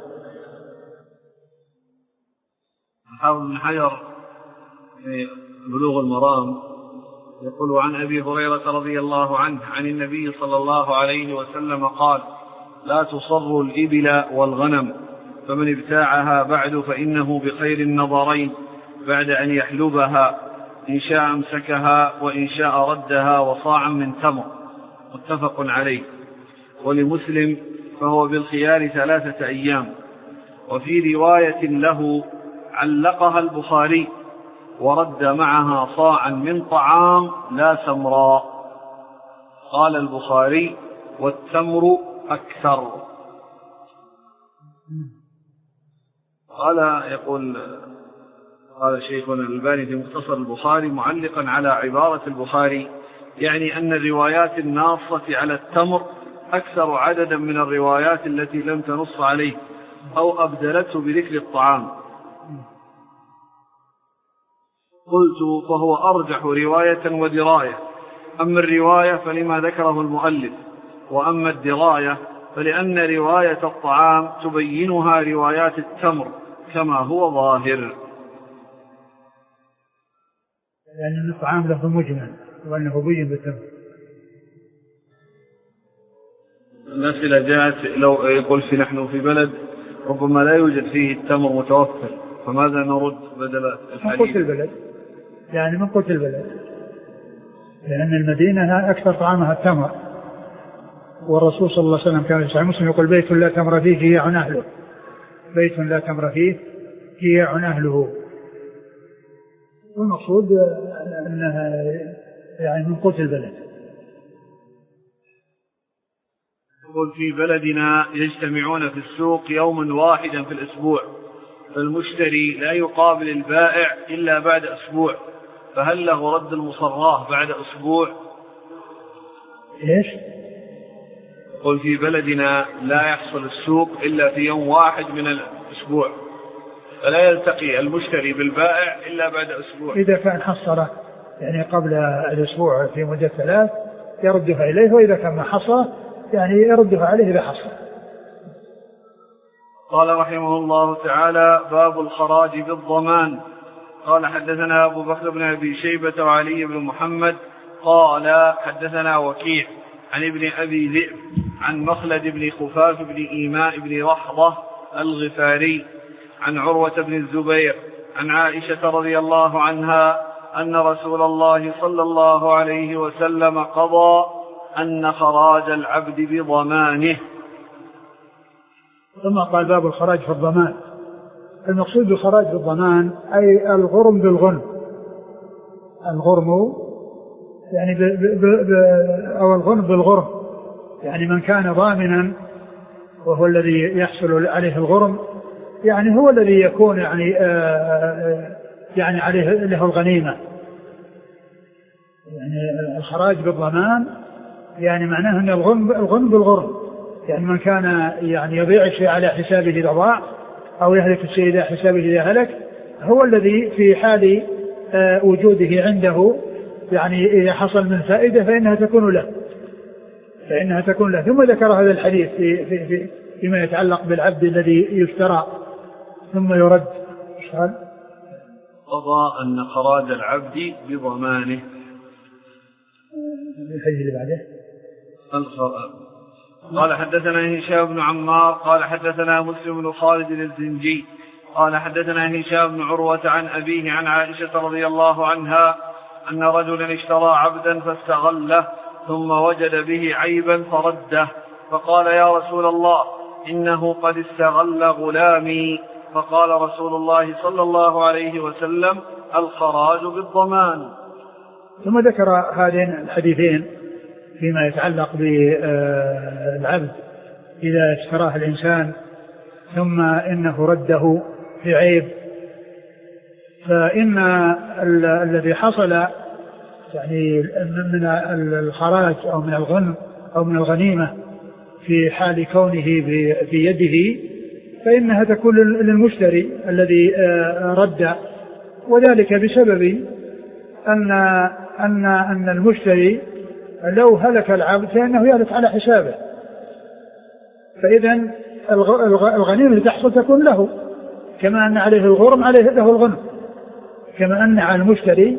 A: الحافظ بن حجر في بلوغ المرام يقول: عن أبي هريرة رضي الله عنه عن النبي صلى الله عليه وسلم قال: لا تصر الإبل والغنم، فمن ابتاعها بعد فإنه بخير النظرين بعد أن يحلبها، إن شاء أمسكها وإن شاء ردها وصاعا من تمر. متفق عليه. ولمسلم: فهو بالخيار ثلاثة أيام. وفي رواية له علقها البخاري: ورد معها صاعا من طعام لا سمراء. قال البخاري: والتمر أكثر. قال يقول قال شيخنا الألباني في مختصر البخاري معلقا على عبارة البخاري، يعني أن الروايات الناصة على التمر أكثر عددا من الروايات التي لم تنص عليه أو أبدلته بذكر الطعام. قلت فهو أرجح رواية ودراية. أما الرواية فلما ذكره المؤلف، وأما الدراية فلأن رواية الطعام تبينها روايات التمر كما هو ظاهر.
B: لأن الطعام له مجمل وأنه بين بالتمر.
A: الأسئلة جاءت لو يقول في نحن في بلد ربما لا يوجد فيه التمر متوفر، فماذا نرد بدل الحديث؟
B: من قلت البلد، يعني من قلت البلد، لأن المدينة أكثر طعامها التمر، والرسول صلى الله عليه وسلم كان في صحيح مسلم يقول بيت لا تمر فيه جياع أهله، بيت لا تمر فيه جياع أهله. والمقصود أنها يعني من قلت البلد.
A: يقول في بلدنا يجتمعون في السوق يوما واحدا في الأسبوع، فالمشتري لا يقابل البائع إلا بعد أسبوع، فهل له رد المصراه بعد أسبوع؟
B: إيش؟
A: يقول في بلدنا لا يحصل السوق إلا في يوم واحد من الأسبوع، فلا يلتقي المشتري بالبائع إلا بعد أسبوع.
B: إذا كان حصره يعني قبل الأسبوع في مدة ثلاث يردها إليه، وإذا كان ما حصره يعني يردها عليه إذا حصل.
A: قال رحمه الله تعالى: باب الخراج بالضمان. قال حدثنا أبو بكر بن أبي شيبة وعلي بن محمد قال حدثنا وكيع عن ابن أبي ذئب عن مخلد بن خفاف بن إيماء بن رحضة الغفاري عن عروة بن الزبير عن عائشة رضي الله عنها أن رسول الله صلى الله عليه وسلم قضى أن خراج العبد بضمانه.
B: ثم قال باب الخراج في الضمان. المقصود بالخراج بالضمان أي الغرم بالغنم، الغرم يعني ب ب ب أو الغنم بالغرم، يعني من كان ضامنا وهو الذي يحصل عليه الغرم، يعني هو الذي يكون يعني آآ يعني عليه له الغنيمة. يعني الخراج بالضمان يعني معناه أن الغنم الغنم بالغرم، يعني من كان يعني يضيع الشيء على حسابه إذا ضاع أو يهلك الشيء إلى حسابه إذا هلك، هو الذي في حال وجوده عنده يعني إذا حصل من فائدة فإنها تكون له فإنها تكون له. ثم ذكر هذا الحديث في في في فيما يتعلق بالعبد الذي يفترى ثم يرد. قال
A: قضى أن خراج العبد بضمانه.
B: الحديث اللي بعده
A: قال حدثنا هشام بن عمار قال حدثنا مسلم بن خالد الزنجي قال حدثنا هشام بن عروة عن أبيه عن عائشة رضي الله عنها أن رجلا اشترى عبدا فاستغله ثم وجد به عيبا فرده، فقال: يا رسول الله إنه قد استغل غلامي. فقال رسول الله صلى الله عليه وسلم: الخراج بالضمان.
B: ثم ذكر هذين الحديثين فيما يتعلق بالعبد إذا اشتراه الإنسان ثم إنه رده في عيب، فإن الذي حصل يعني من الخراج أو من الغنم أو من الغنيمة في حال كونه في يده فإنها تكون للمشتري الذي رد، وذلك بسبب أن أن أن المشتري لو هلك العبد فإنه يهلك على حسابه، فإذا الغنيمة اللي تحصل تكون له، كما أن عليه الغرم عليه له الغنم، كما أن على المشتري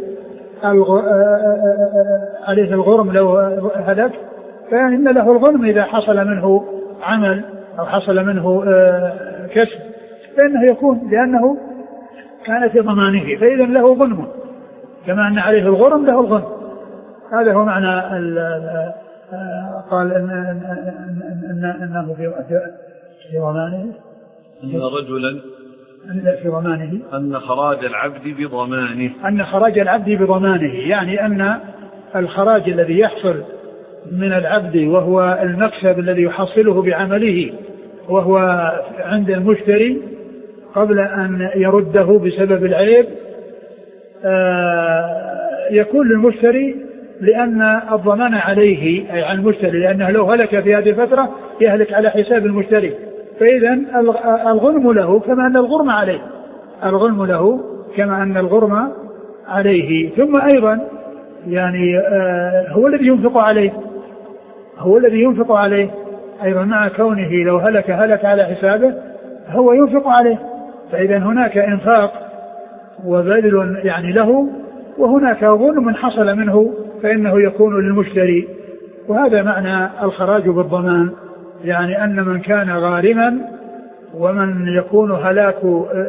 B: عليه الغرم لو هلك فإن له الغنم إذا حصل منه عمل أو حصل منه كسب فإنه يكون لأنه كان في ضمانه، فإذا له غنم كما أن عليه الغرم له الغنم. هذا هو معنى قال إن أنه في ضمانه
A: أن رجلا
B: في ضمانه
A: أن خراج العبد بضمانه
B: أن خراج العبد بضمانه، يعني أن الخراج الذي يحصل من العبد وهو المكسب الذي يحصله بعمله وهو عند المشتري قبل أن يرده بسبب العيب يكون للمشتري لأن الضمان عليه أي على المشتري، لأنه لو هلك في هذه الفترة يهلك على حساب المشتري، فإذا الغنم له كما أن الغرم عليه، الغنم له كما أن الغرم عليه. ثم أيضا يعني آه هو الذي ينفق عليه، هو الذي ينفق عليه أيضا، مع كونه لو هلك هلك على حسابه هو ينفق عليه، فإذا هناك إنفاق وبذل يعني له، وهناك غنم حصل منه فإنه يكون للمشتري. وهذا معنى الخراج بالضمان، يعني أن من كان غارما ومن يكون هلاك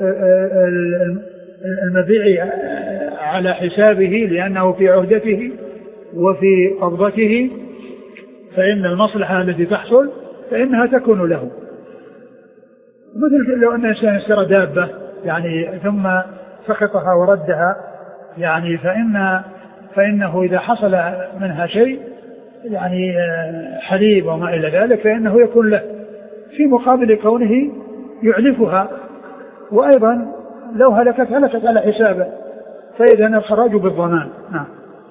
B: المبيع على حسابه لأنه في عهدته وفي قبضته، فإن المصلحة التي تحصل فإنها تكون له. مثل لو أن إنسان اشترى دابة يعني ثم سقطها وردها، يعني فإن فإنه إذا حصل منها شيء يعني حليب وما إلى ذلك فإنه يكون له في مقابل كونه يعلفها، وأيضا لو هلكت هلكت على حسابه، فإذا الخراج بالضمان. نعم.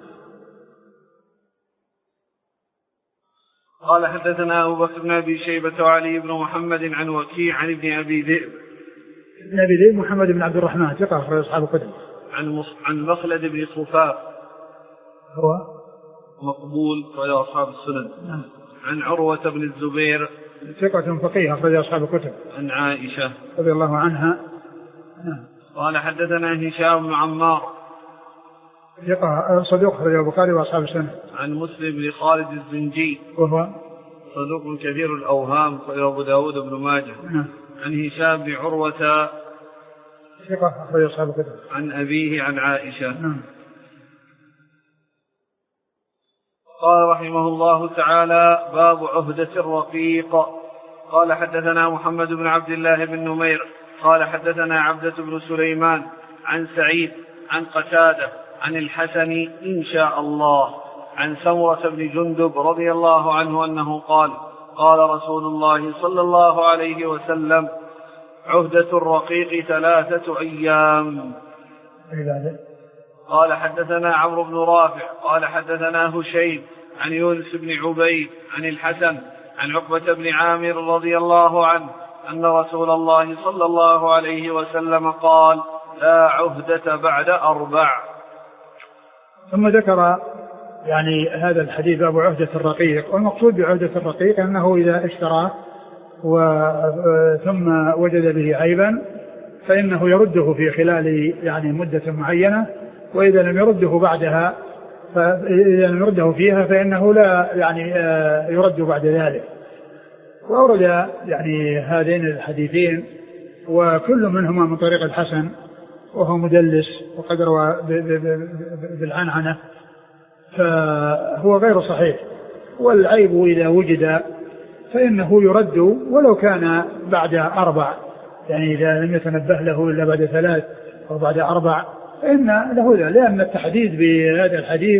A: قال حدثنا أبو بكر بن أبي شيبة وعلي بن محمد عن وكيع عن ابن أبي ذئب.
B: ابن أبي ذئب محمد بن عبد الرحمن ثقة أخرج أصحاب الكتب.
A: عن عن مخلد بن صفاف
B: هو
A: مقبول أخرج أصحاب السنن.
B: نعم.
A: عن عروة بن الزبير
B: ثقة فقيه أخرج أصحاب الكتب.
A: عن عائشة
B: رضي الله عنها. نعم.
A: قال حدثنا هشام بن عمار
B: ثقة صدوق أخرج البخاري وأصحاب السنن.
A: عن مسلم بن خالد الزنجي
B: وهو
A: صدوق كثير الأوهام أخرج أبو داود بن ماجه.
B: نعم.
A: عن هشام بن عروة
B: ثقة أخرج أصحاب الكتب.
A: عن أبيه عن عائشة.
B: نعم.
A: قال رحمه الله تعالى: باب عهدة الرقيق. قال حدثنا محمد بن عبد الله بن نمير قال حدثنا عبدة بن سليمان عن سعيد عن قتادة عن الحسن إن شاء الله عن سمرة بن جندب رضي الله عنه أنه قال: قال رسول الله صلى الله عليه وسلم: عهدة الرقيق ثلاثة أيام. قال حدثنا عمرو بن رافع قال حدثنا هشيم عن يونس بن عبيد عن الحسن عن عقبة بن عامر رضي الله عنه أن رسول الله صلى الله عليه وسلم قال: لا عهدة بعد أربع.
B: ثم ذكر يعني هذا الحديث أبو عهدة الرقيق، والمقصود بعهدة الرقيق أنه إذا اشتراه ثم وجد به عيبا فإنه يرده في خلال يعني مدة معينة، وإذا لم يرده بعدها فإذا لم يرده فيها فإنه لا يعني يرد بعد ذلك. وأورد يعني هذين الحديثين وكل منهما من طريق الحسن وهو مدلس وقد روى بالعنعنة، فهو غير صحيح. والعيب إذا وجد فإنه يرد ولو كان بعد أربع، يعني إذا لم يتنبه له إلا بعد ثلاث أو بعد أربع فإن له ذا، لأن التحديد بهذا الحديث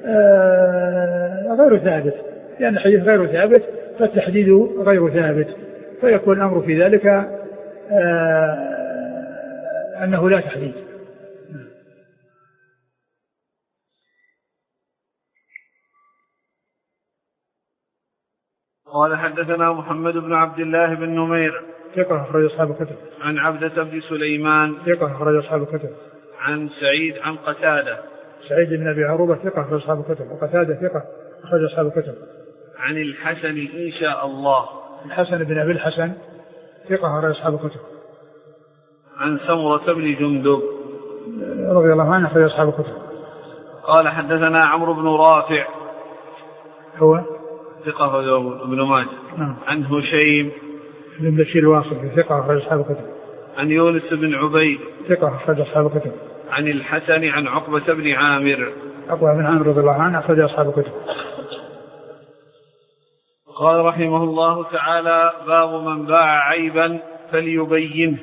B: غير ثابت، لأن الحديث غير ثابت فالتحديد غير ثابت، فيكون الأمر في ذلك أنه لا تحديد.
A: قال حدثنا محمد بن عبد الله بن نمير
B: ثقة أخرج أصحاب الكتب.
A: عن عبدة بن سليمان
B: ثقة أخرج أصحاب الكتب.
A: عن سعيد عن قتادة
B: سعيد بن أبي عروبة ثقة أخرج أصحاب الكتب، وقتادة ثقة أخرج أصحاب الكتب.
A: عن الحسن إن شاء الله
B: الحسن بن أبي الحسن ثقة أخرج أصحاب الكتب.
A: عن سمرة بن جندب
B: رضي الله عنه أخرج أصحاب الكتب.
A: قال حدثنا عمرو بن رافع
B: هو
A: ثقة ابن ماجه.
B: نعم.
A: عن هشيم
B: بن بشير الواصل ثقة أخرج أصحاب الكتب.
A: عن يونس بن عبيد
B: ثقة أخرج أصحاب الكتب.
A: عن الحسن عن عقبة بن عامر
B: عقبة بن عامر رضي الله عنه أخرج أصحاب الكتب.
A: قال رحمه الله تعالى: باب من باع عيبا فليبينه.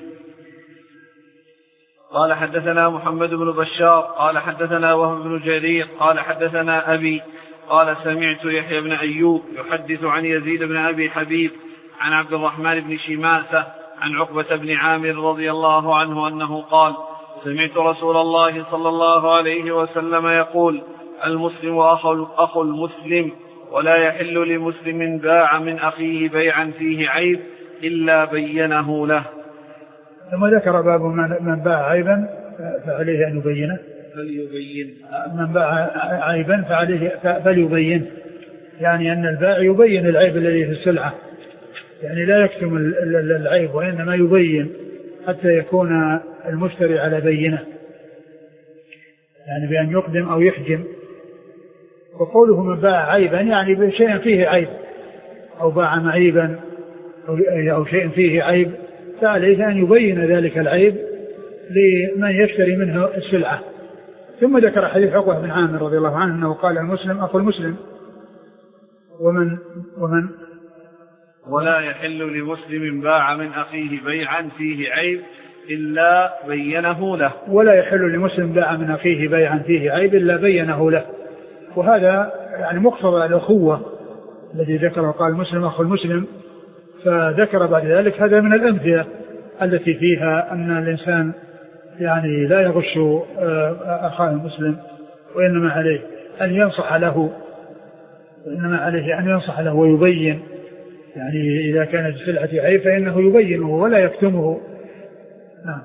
A: قال حدثنا محمد بن بشار قال حدثنا وهب بن جرير قال حدثنا أبي قال سمعت يحيى بن أيوب يحدث عن يزيد بن أبي حبيب عن عبد الرحمن بن شماسة عن عقبة بن عامر رضي الله عنه أنه قال: سمعت رسول الله صلى الله عليه وسلم يقول: المسلم أخو, أخو المسلم، ولا يحل لمسلم باع من أخيه بيعا فيه عيب إلا بينه له.
B: ثم ذكر باب من باع عيبا فعليه أن يبينه،
A: فليبين
B: من باع عيبا فعليه فليبين، يعني أن البائع يبين العيب الذي في السلعة، يعني لا يكتم العيب وإنما يبين حتى يكون المشتري على بينة، يعني بأن يقدم أو يحجم. وقوله من باع عيبا يعني بشيء فيه عيب، أو باع معيبا أو شيء فيه عيب، فعليه أن يبين ذلك العيب لمن يشتري منه السلعة. ثم ذكر حديث عقبة بن عامر رضي الله عنه أنه قال المسلم أخو المسلم ومن ومن
A: ولا يحل لمسلم باع من أخيه بيعا فيه عيب إلا بينه له.
B: ولا يحل لمسلم باع من أخيه بيعا فيه عيب إلا بينه له. وهذا يعني مقتضى الأخوة الذي ذكره، قال المسلم أخو المسلم، فذكر بعد ذلك هذا من الأمثلة التي فيها أن الإنسان يعني لا يغش أخاه المسلم، وإنما عليه أن ينصح له، وإنما عليه أن ينصح له ويبين، يعني إذا كانت سلعة عيب فإنه يبينه ولا يكتمه. نعم.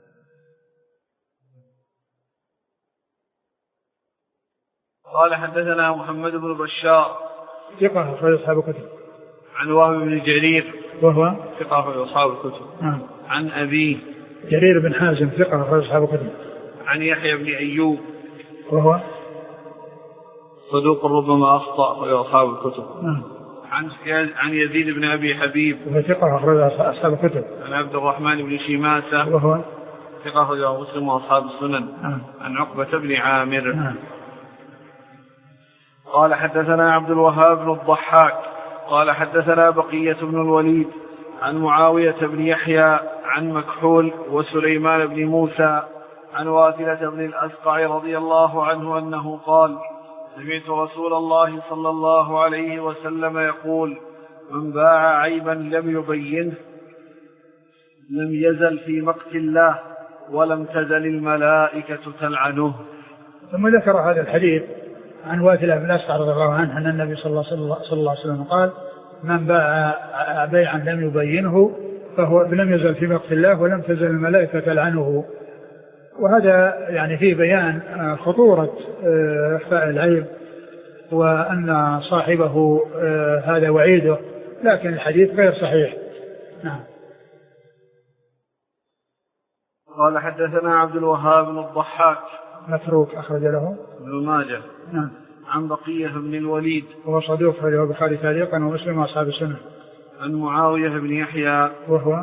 A: قال حدثنا محمد بن بشار
B: ثقة أخرج أصحاب الكتب.
A: عن وهب بن جرير
B: وهو
A: ثقة أخرج أصحاب الكتب.
B: نعم.
A: عن أبيه
B: جرير بن حازم ثقة أخرج أصحاب الكتب.
A: عن يحيى بن أيوب
B: وهو
A: صدوق ربما أخطأ أخرج أصحاب الكتب.
B: نعم.
A: عن عن يزيد بن أبي حبيب
B: وهو ثقة أخرج أصحاب الكتب.
A: عن عبد الرحمن بن شيماسة
B: وهو
A: ثقة أخرج مسلم وأصحاب السنن.
B: نعم.
A: عن عقبة بن عامر.
B: نعم.
A: قال حدثنا عبد الوهاب بن الضحاك قال حدثنا بقية بن الوليد عن معاوية بن يحيى عن مكحول وسليمان بن موسى عن واثلة بن الأسقع رضي الله عنه أنه قال سمعت رسول الله صلى الله عليه وسلم يقول من باع عيبا لم يبينه لم يزل في مقت الله ولم تزل الملائكة تلعنه.
B: ثم ذكر هذا الحديث عن واثلة بن الأسقع رضي الله عنه أن النبي صلى الله عليه وسلم قال من باع بيعا لم يبينه فهو لم يزل في مقت الله ولم تزل الملائكة تلعنه. وهذا يعني فيه بيان خطورة إخفاء العيب وأن صاحبه هذا وعيده، لكن الحديث غير صحيح. نعم.
A: قال حدثنا عبد الوهاب بن الضحاك
B: متروك أخرج له
A: ابن ماجه.
B: نعم.
A: عن بقية بن الوليد
B: وهو صدوق أخرجه البخاري تعليقا ومسلم وأصحاب السنة.
A: عن معاوية بن يحيى
B: وهو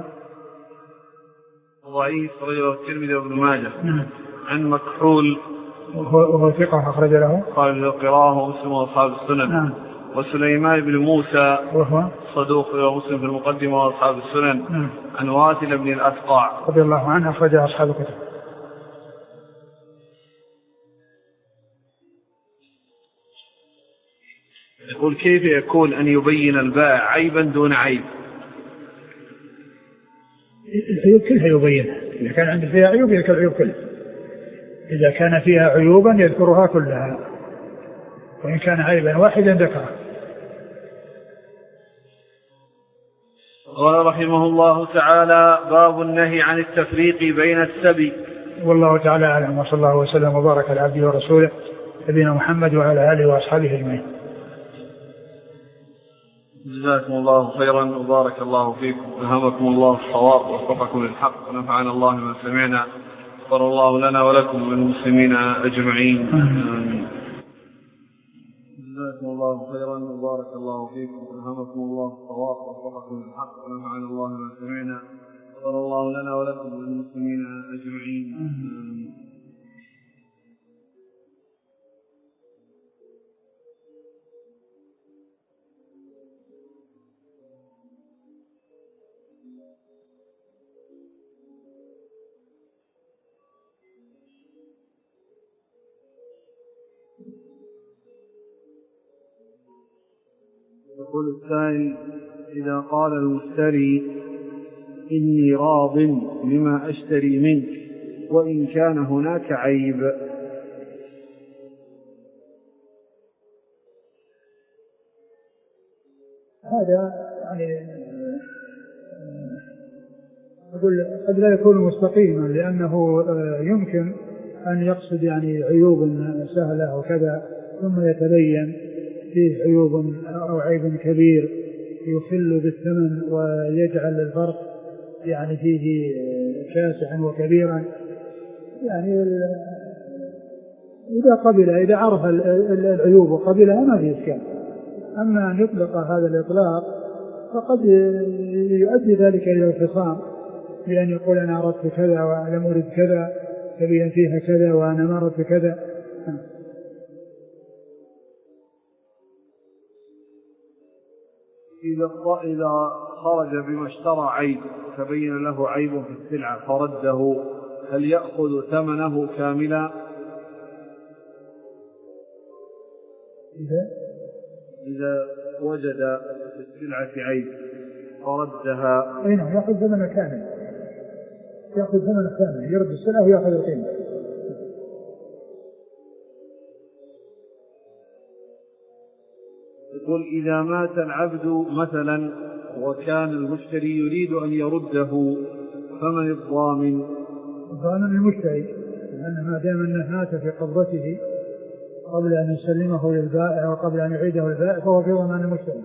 A: ضعيف أخرجه الترمذي وابن ماجه.
B: نعم.
A: عن مكحول
B: وهو, وهو ثقة أخرج له
A: قال القراءة ومسلم وأصحاب السنن.
B: نعم.
A: وسليمان بن موسى
B: وهو
A: صدوق ومسلم في المقدمة وأصحاب السنن.
B: نعم.
A: عن واثل بن الأسقع
B: رضي الله عنه أخرجه أصحاب الكتب.
A: يقول كيف يكون أن يبين البائع عيبا دون عيب؟
B: العيوب كلها يبينها، إذا كان عنده فيها عيوب يذكر العيوب كلها، إذا كان فيها عيوبا يذكرها كلها، وإن كان عيبا واحدا ذكره.
A: قال رحمه الله تعالى باب النهي عن التفريق بين السبي.
B: والله تعالى أعلم، وصلى الله وسلم وبارك على عبده ورسوله نبينا محمد وعلى آله وأصحابه أجمعين.
A: جزاكم الله خيرا وبارك الله فيكم وألهمكم الله الصواب ووفقكم للحق ونفعنا الله ما سمعنا، غفر الله لنا ولكم وللمسلمين أجمعين. آمين. جزاكم الله خيرا وبارك الله فيكم وألهمكم الله الصواب ووفقكم للحق ونفعنا الله ما سمعنا، غفر الله لنا ولكم وللمسلمين أجمعين. آمين. يقول السائل إذا قال المشتري إني راض بما أشتري منك وإن كان هناك عيب،
B: هذا يعني أقول قد لا يكون مستقيما، لأنه يمكن أن يقصد يعني عيوب سهلة وكذا ثم يتبين فيه عيوب أو عيب كبير يخل بالثمن ويجعل الفرق يعني فيه شاسعا وكبيرا. يعني إذا قبل إذا عرف العيوب وقبلها ما في إشكال. أما أن يطلق هذا الإطلاق فقد يؤدي ذلك إلى الخصام، بأن يقول أنا أردت كذا وأنا أريد كذا تبين فيها كذا وأنا ما أردت كذا.
A: إذا خرج بما اشترى عيب تبين له عيب في السلعة فرده، هل يأخذ ثمنه كاملا؟
B: إذا
A: إذا وجد في السلعة عيب فردها
B: أين يأخذ ثمنه كامل، يأخذ ثمنه كامل، يرد السلعة ويأخذ القيمة.
A: يقول إذا مات العبد مثلا وكان المشتري يريد أن يرده فمن الضامن؟
B: الضامن المشتري، لأن ما دام أنه مات في قبضته قبل أن يسلمه للبائع وقبل أن يعيده البائع فهو في ضمان المشتري.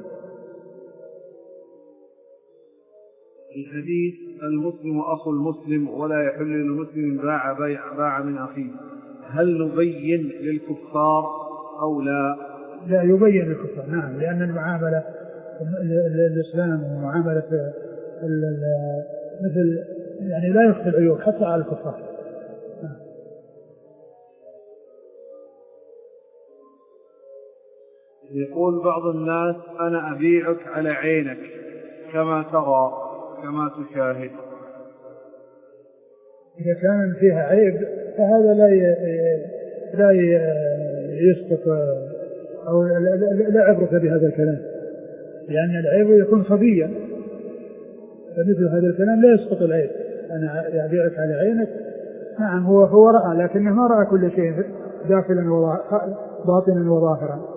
A: الحديث المسلم أخو المسلم ولا يحل للمسلم باع بيع باع من أخيه، هل نبين للكفار أو لا؟
B: لا يبين للكفار، نعم، لأن المعاملة الإسلام ومعاملة مثل يعني لا يخفي العيوب حتى على الكفار.
A: يقول بعض الناس أنا أبيعك على عينك كما ترى كما تشاهد.
B: إذا كان فيها عيب فهذا لا لا يسقط أو لا عبرة بهذا الكلام، لأن العيب يكون خفيا، فمثل هذا الكلام لا يسقط العيب. أنا أبيعك على عينك، نعم هو هو رأى لكنه ما رأى كل شيء داخلا وباطنا وظاهرا.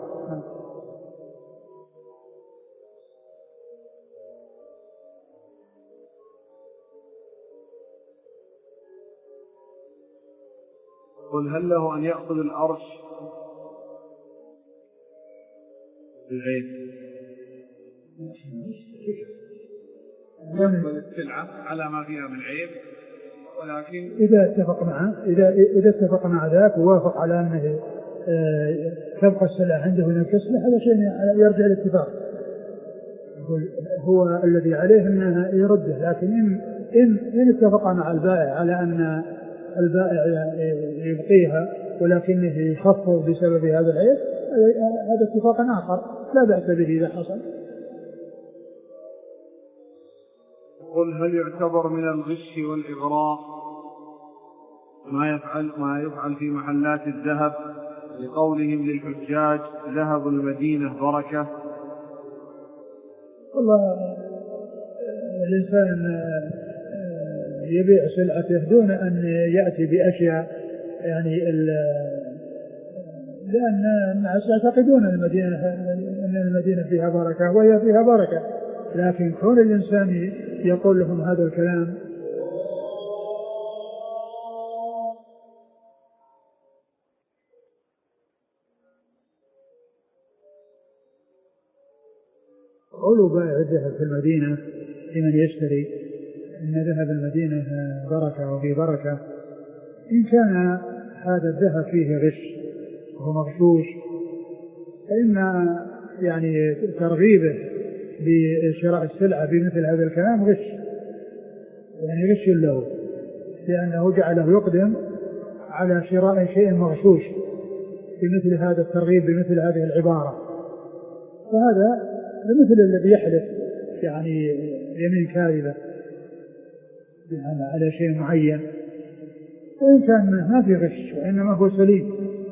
A: قل هل له أن يأخذ الأرش بالعين يقبل السلعة على ما فيها من عيب، ولكن
B: إذا اتفق معه إذا إذا اتفق مع ذاك ووافق على أنه تبقى السلعة عنده من الكسب، هذا شيء يرجع الاتفاق. هو الذي عليه أنه يرده، لكن إن إن إن اتفق مع البائع على أن البائع يبقيها ولكنه يخفض بسبب هذا العيب، هذا اتفاق آخر لا بأس به إذا حصل.
A: قل هل يعتبر من الغش والإغراء ما يفعل ما يفعل في محلات الذهب لقولهم للحجاج ذهب المدينة بركة؟
B: والله الإنسان يبيع سلعته دون أن يأتي بأشياء يعني لأن الناس يعتقدون المدينة أن المدينة فيها بركة وهي فيها بركة، لكن كون الإنسان يقول لهم هذا الكلام قولوا بائع الذهب في المدينة لمن يشتري إن ذهب المدينة بركة وفي بركة، إن كان هذا الذهب فيه غش وهو مغشوش فإن يعني ترغيبه بشراء السلعة بمثل هذا الكلام غش، يعني غش له، لأنه جعله يقدم على شراء شيء مغشوش بمثل هذا الترغيب بمثل هذه العبارة. فهذا مثل الذي يحلف يعني يمين كاذبة يعني على شيء معين، وإن كان ما في غش وإنما هو سليم،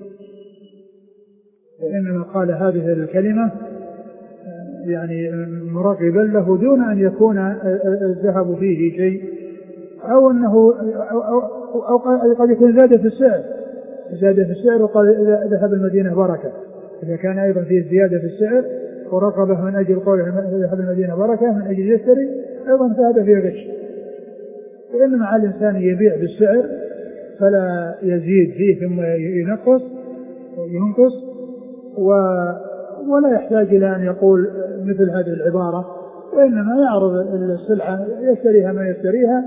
B: وإنما قال هذه الكلمة يعني مرغبا له دون أن يكون الذهب فيه شيء، أو أنه أو, أو, أو, أو قد يكون زاد في السعر زاد في السعر وقال ذهب المدينة بركة، إذا كان أيضا فيه زيادة في السعر يعتق رقبة من أجل قوله يذهب المدينة بركة من أجل يشتري أيضا فهذا فيه غش. وإنما على الإنسان يبيع بالسعر فلا يزيد فيه ثم ينقص وينقص ولا يحتاج إلى أن يقول مثل هذه العبارة، وإنما يعرض السلعة يشتريها ما يشتريها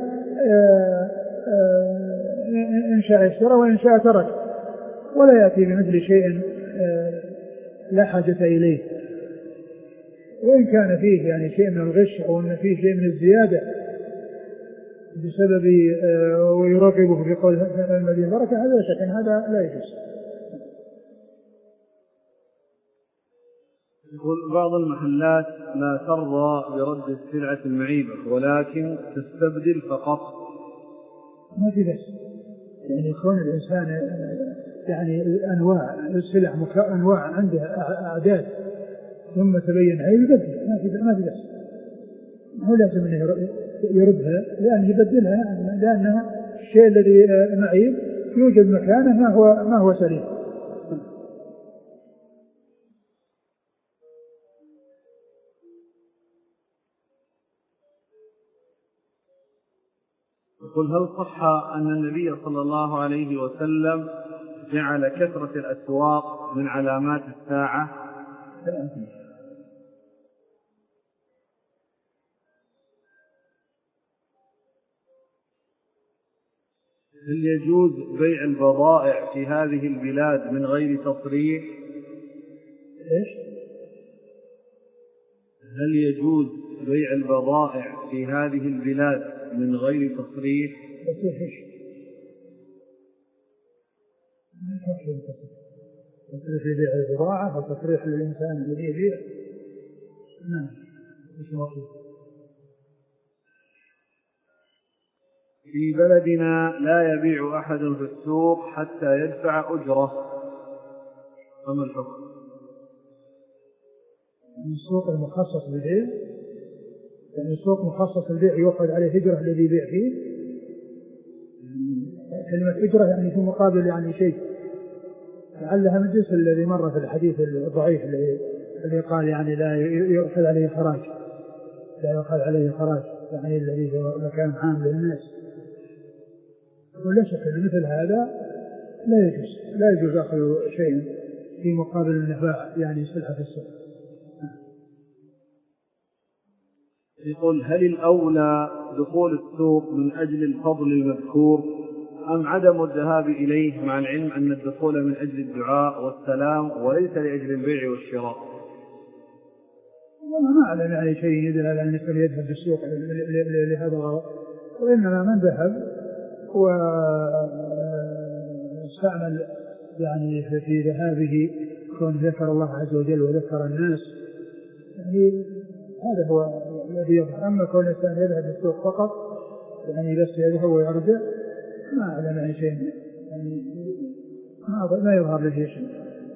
B: إن شاء اشترى وإن شاء ترك، ولا يأتي بمثل شيء لا حاجة إليه. وإن كان فيه يعني شيء من الغش أو أن فيه شيء من الزيادة بسبب ويراقبه في قول المدينة بركة هذا شك هذا لا يجوز.
A: يقول بعض المحلات لا ترضى برد السلعة المعيبة ولكن تستبدل فقط.
B: ما في بس يعني يكون الإنسان يعني أنواع السلع أنواع عندها أعداد ثم تبين عيب يبدل ما في ما في بس هو لازم أنه يردها لأن يبدلها لأنها الشيء الذي معيب يوجد مكانه ما هو ما هو سليم.
A: يقول هل صح أن النبي صلى الله عليه وسلم جعل كثرة الأسواق من علامات الساعة؟ هل يجوز بيع البضائع في هذه البلاد من غير تصريح؟
B: إيش؟
A: هل يجوز بيع البضائع في هذه البلاد من غير تصريح؟
B: تصريح يبيع البضاعة أو تصريح للإنسان الذي يبيع؟ نعم.
A: في بلدنا لا يبيع أحد في السوق حتى يدفع أجرة، فما الحكم؟
B: السوق المخصص للبيع يعني السوق مخصص للبيع يؤخذ عليه أجرة الذي يبيع فيه. كلمة أجرة يعني في مقابل يعني شيء لعلها من جنس الذي مر في الحديث الضعيف الذي قال يعني لا يؤخذ عليه خراج لا يؤخذ عليه خراج يعني الذي هو مكان عام للناس. ولا شك أن مثل هذا لا يجوز لا يجوز أخذ شيء في مقابل النفاع يعني سلحة في السوق.
A: يقول هل الأولى دخول السوق من أجل الفضل المذكور أم عدم الذهاب إليه مع العلم أن الدخول من أجل الدعاء والسلام وليس لأجل البيع والشراء؟
B: والله ما أعلم يعني شيء يدل على أن يكون يذهب بالسوق لهذا الغرض، وإنما من ذهب واستعمل يعني في ذهابه كون ذكر الله عز وجل وذكر الناس يعني هذا هو الذي يظهر. أما كون الإنسان يذهب بالسوق فقط يعني بس يذهب ويرجع ما أعلم عن شيء يعني ما يظهر له شيء.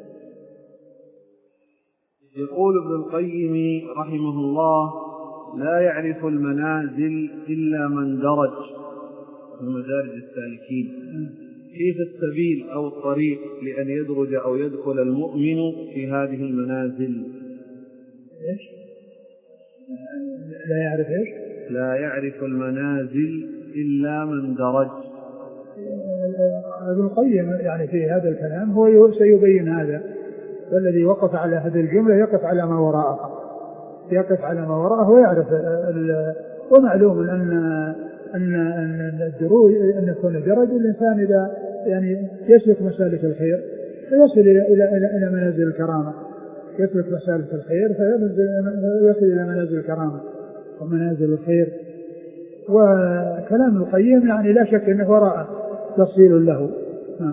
A: يقول ابن القيم رحمه الله لا يعرف المنازل إلا من درج في مدارج السالكين، كيف السبيل أو الطريق لأن يدرج أو يدخل المؤمن في هذه المنازل؟
B: إيش؟ لا يعرف إيش؟
A: لا يعرف المنازل إلا من درج.
B: ابن القيم يعني في هذا الكلام هو سيبين هذا، والذي وقف على هذه الجملة يقف على ما وراءها يقف على ما وراءه ويعرف. ومعلوم أن أن أن الدروج أن يكون درج الإنسان إذا يعني يسلك مسالك الخير فيصل إلى إلى إلى, إلى منازل الكرامة، يسلك مسالك الخير فيصل إلى منازل الكرامة ومنازل الخير. وكلام القيم يعني لا شك أنه وراءه تفصيل له. ها.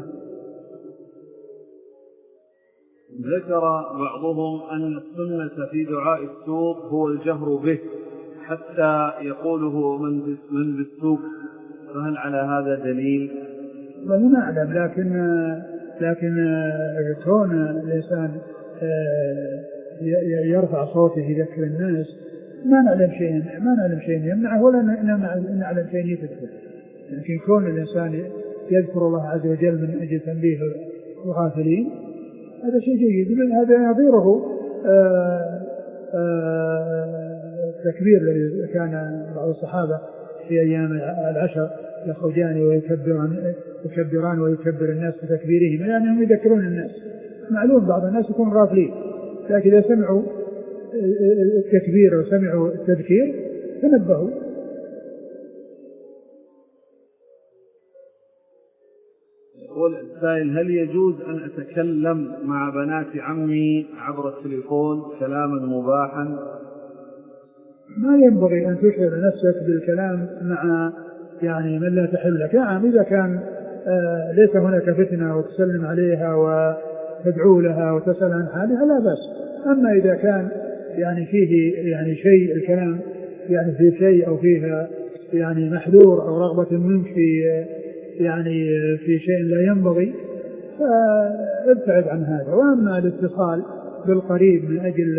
A: ذكر بعضهم أن السنة في دعاء السوق هو الجهر به حتى يقوله من بالسوق، فهل على هذا دليل؟
B: والله ما أعلم، لكن لكن كون الإنسان يرفع صوته يذكر الناس ما نعلم شيء ما نعلم شيء يمنعه ولا نعلم شيء يفسده. لكن كون الإنسان يذكر الله عز وجل من أجل تنبيه الغافلين هذا شيء جيد. من هذا يظهره التكبير الذي كان بعض الصحابة في أيام العشر يخرجان ويكبران يكبران ويكبر الناس بتكبيرهم، يعني هم يذكرون الناس. معلوم بعض الناس يكون غافلين، لكن إذا سمعوا التكبير وسمعوا التذكير تنبهوا.
A: يقول السائل: هل يجوز أن أتكلم مع بنات عمي عبر التليفون كلاما مباحا؟
B: ما ينبغي أن تشعر نفسك بالكلام مع يعني من لا تحل لك. نعم إذا كان آه ليس هناك فتنة وتسلم عليها وتدعو لها وتسأل عن حالها لا بأس. أما إذا كان يعني فيه يعني شيء الكلام يعني فيه شيء أو فيه يعني محذور أو رغبة منك في يعني في شيء لا ينبغي فابتعد عن هذا. وأما الاتصال بالقريب من أجل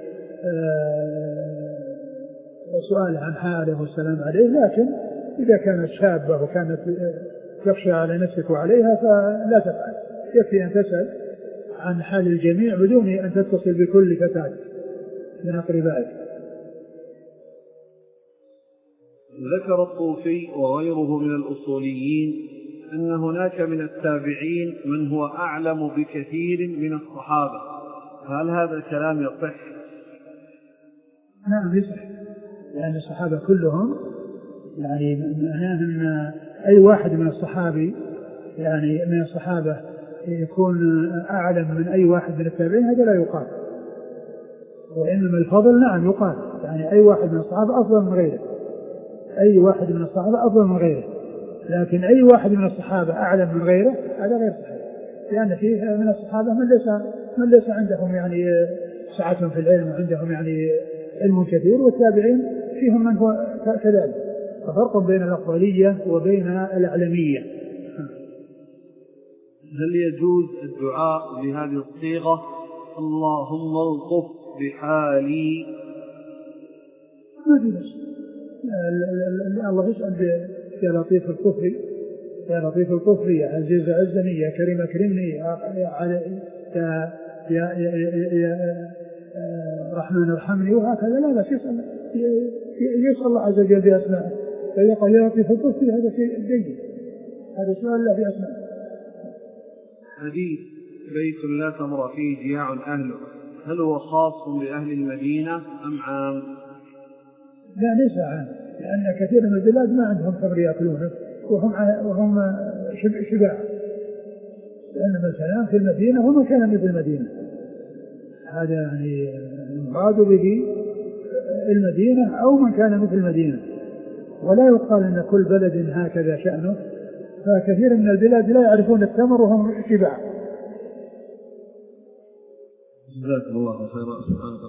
B: سؤال عن حاله والسلام عليه، لكن إذا كانت شابة وكانت تخشى على نفسك وعليها فلا تفعل، يكفي أن تسأل عن حال الجميع بدون أن تتصل بكل فتاة من أقربائك.
A: ذكر الطوفي وغيره من الأصوليين أن هناك من التابعين من هو أعلم بكثير من الصحابة، هل هذا الكلام يصح؟
B: نعم يصح، لأن الصحابة كلهم يعني معناه أن أي واحد من الصحابي يعني من الصحابة يكون أعلم من أي واحد من التابعين، هذا لا يقال. وإنما الفضل نعم يقال، يعني أي واحد من الصحابة أفضل من غيره، أي واحد من الصحابة أفضل من غيره، لكن أي واحد من الصحابة أعلم من غيره هذا غير صحيح، لأن فيه من الصحابة من ليس من ليس عندهم يعني سعة في العلم وعندهم يعني علم كثير، والتابعين فيهم من هو كذلك، ففرق بين الأفضلية وبين الأعلمية.
A: هل يجوز الدعاء بهذه الصيغة: اللهم الطف بحالي؟
B: ما في بس الله يسأل يا لطيف الكفر يا لطيف الكفر يا عزيز عزني يا كريم اكرمني يا يا يا يا يا رحمن ارحمني، وهكذا. لا بس يسأل يسأل الله عز وجل بأسمائه، فيقول يا لطيف الكفر هذا شيء جيد، هذا سؤال الله بأسمائه.
A: حديث بيت لا تمر فيه جياع أهله، هل هو خاص بأهل المدينة أم عام؟
B: لا ليس عام، لأن كثير من البلاد ما عندهم تمر يأكلونه وهم وهم شباع، لأن مثلا في المدينة وما كان مثل المدينة، هذا يعني المراد به المدينة أو من كان مثل المدينة، ولا يقال أن كل بلد هكذا شأنه، فكثير من البلاد لا يعرفون التمر وهم شباع.
A: جزاك الله خيرا.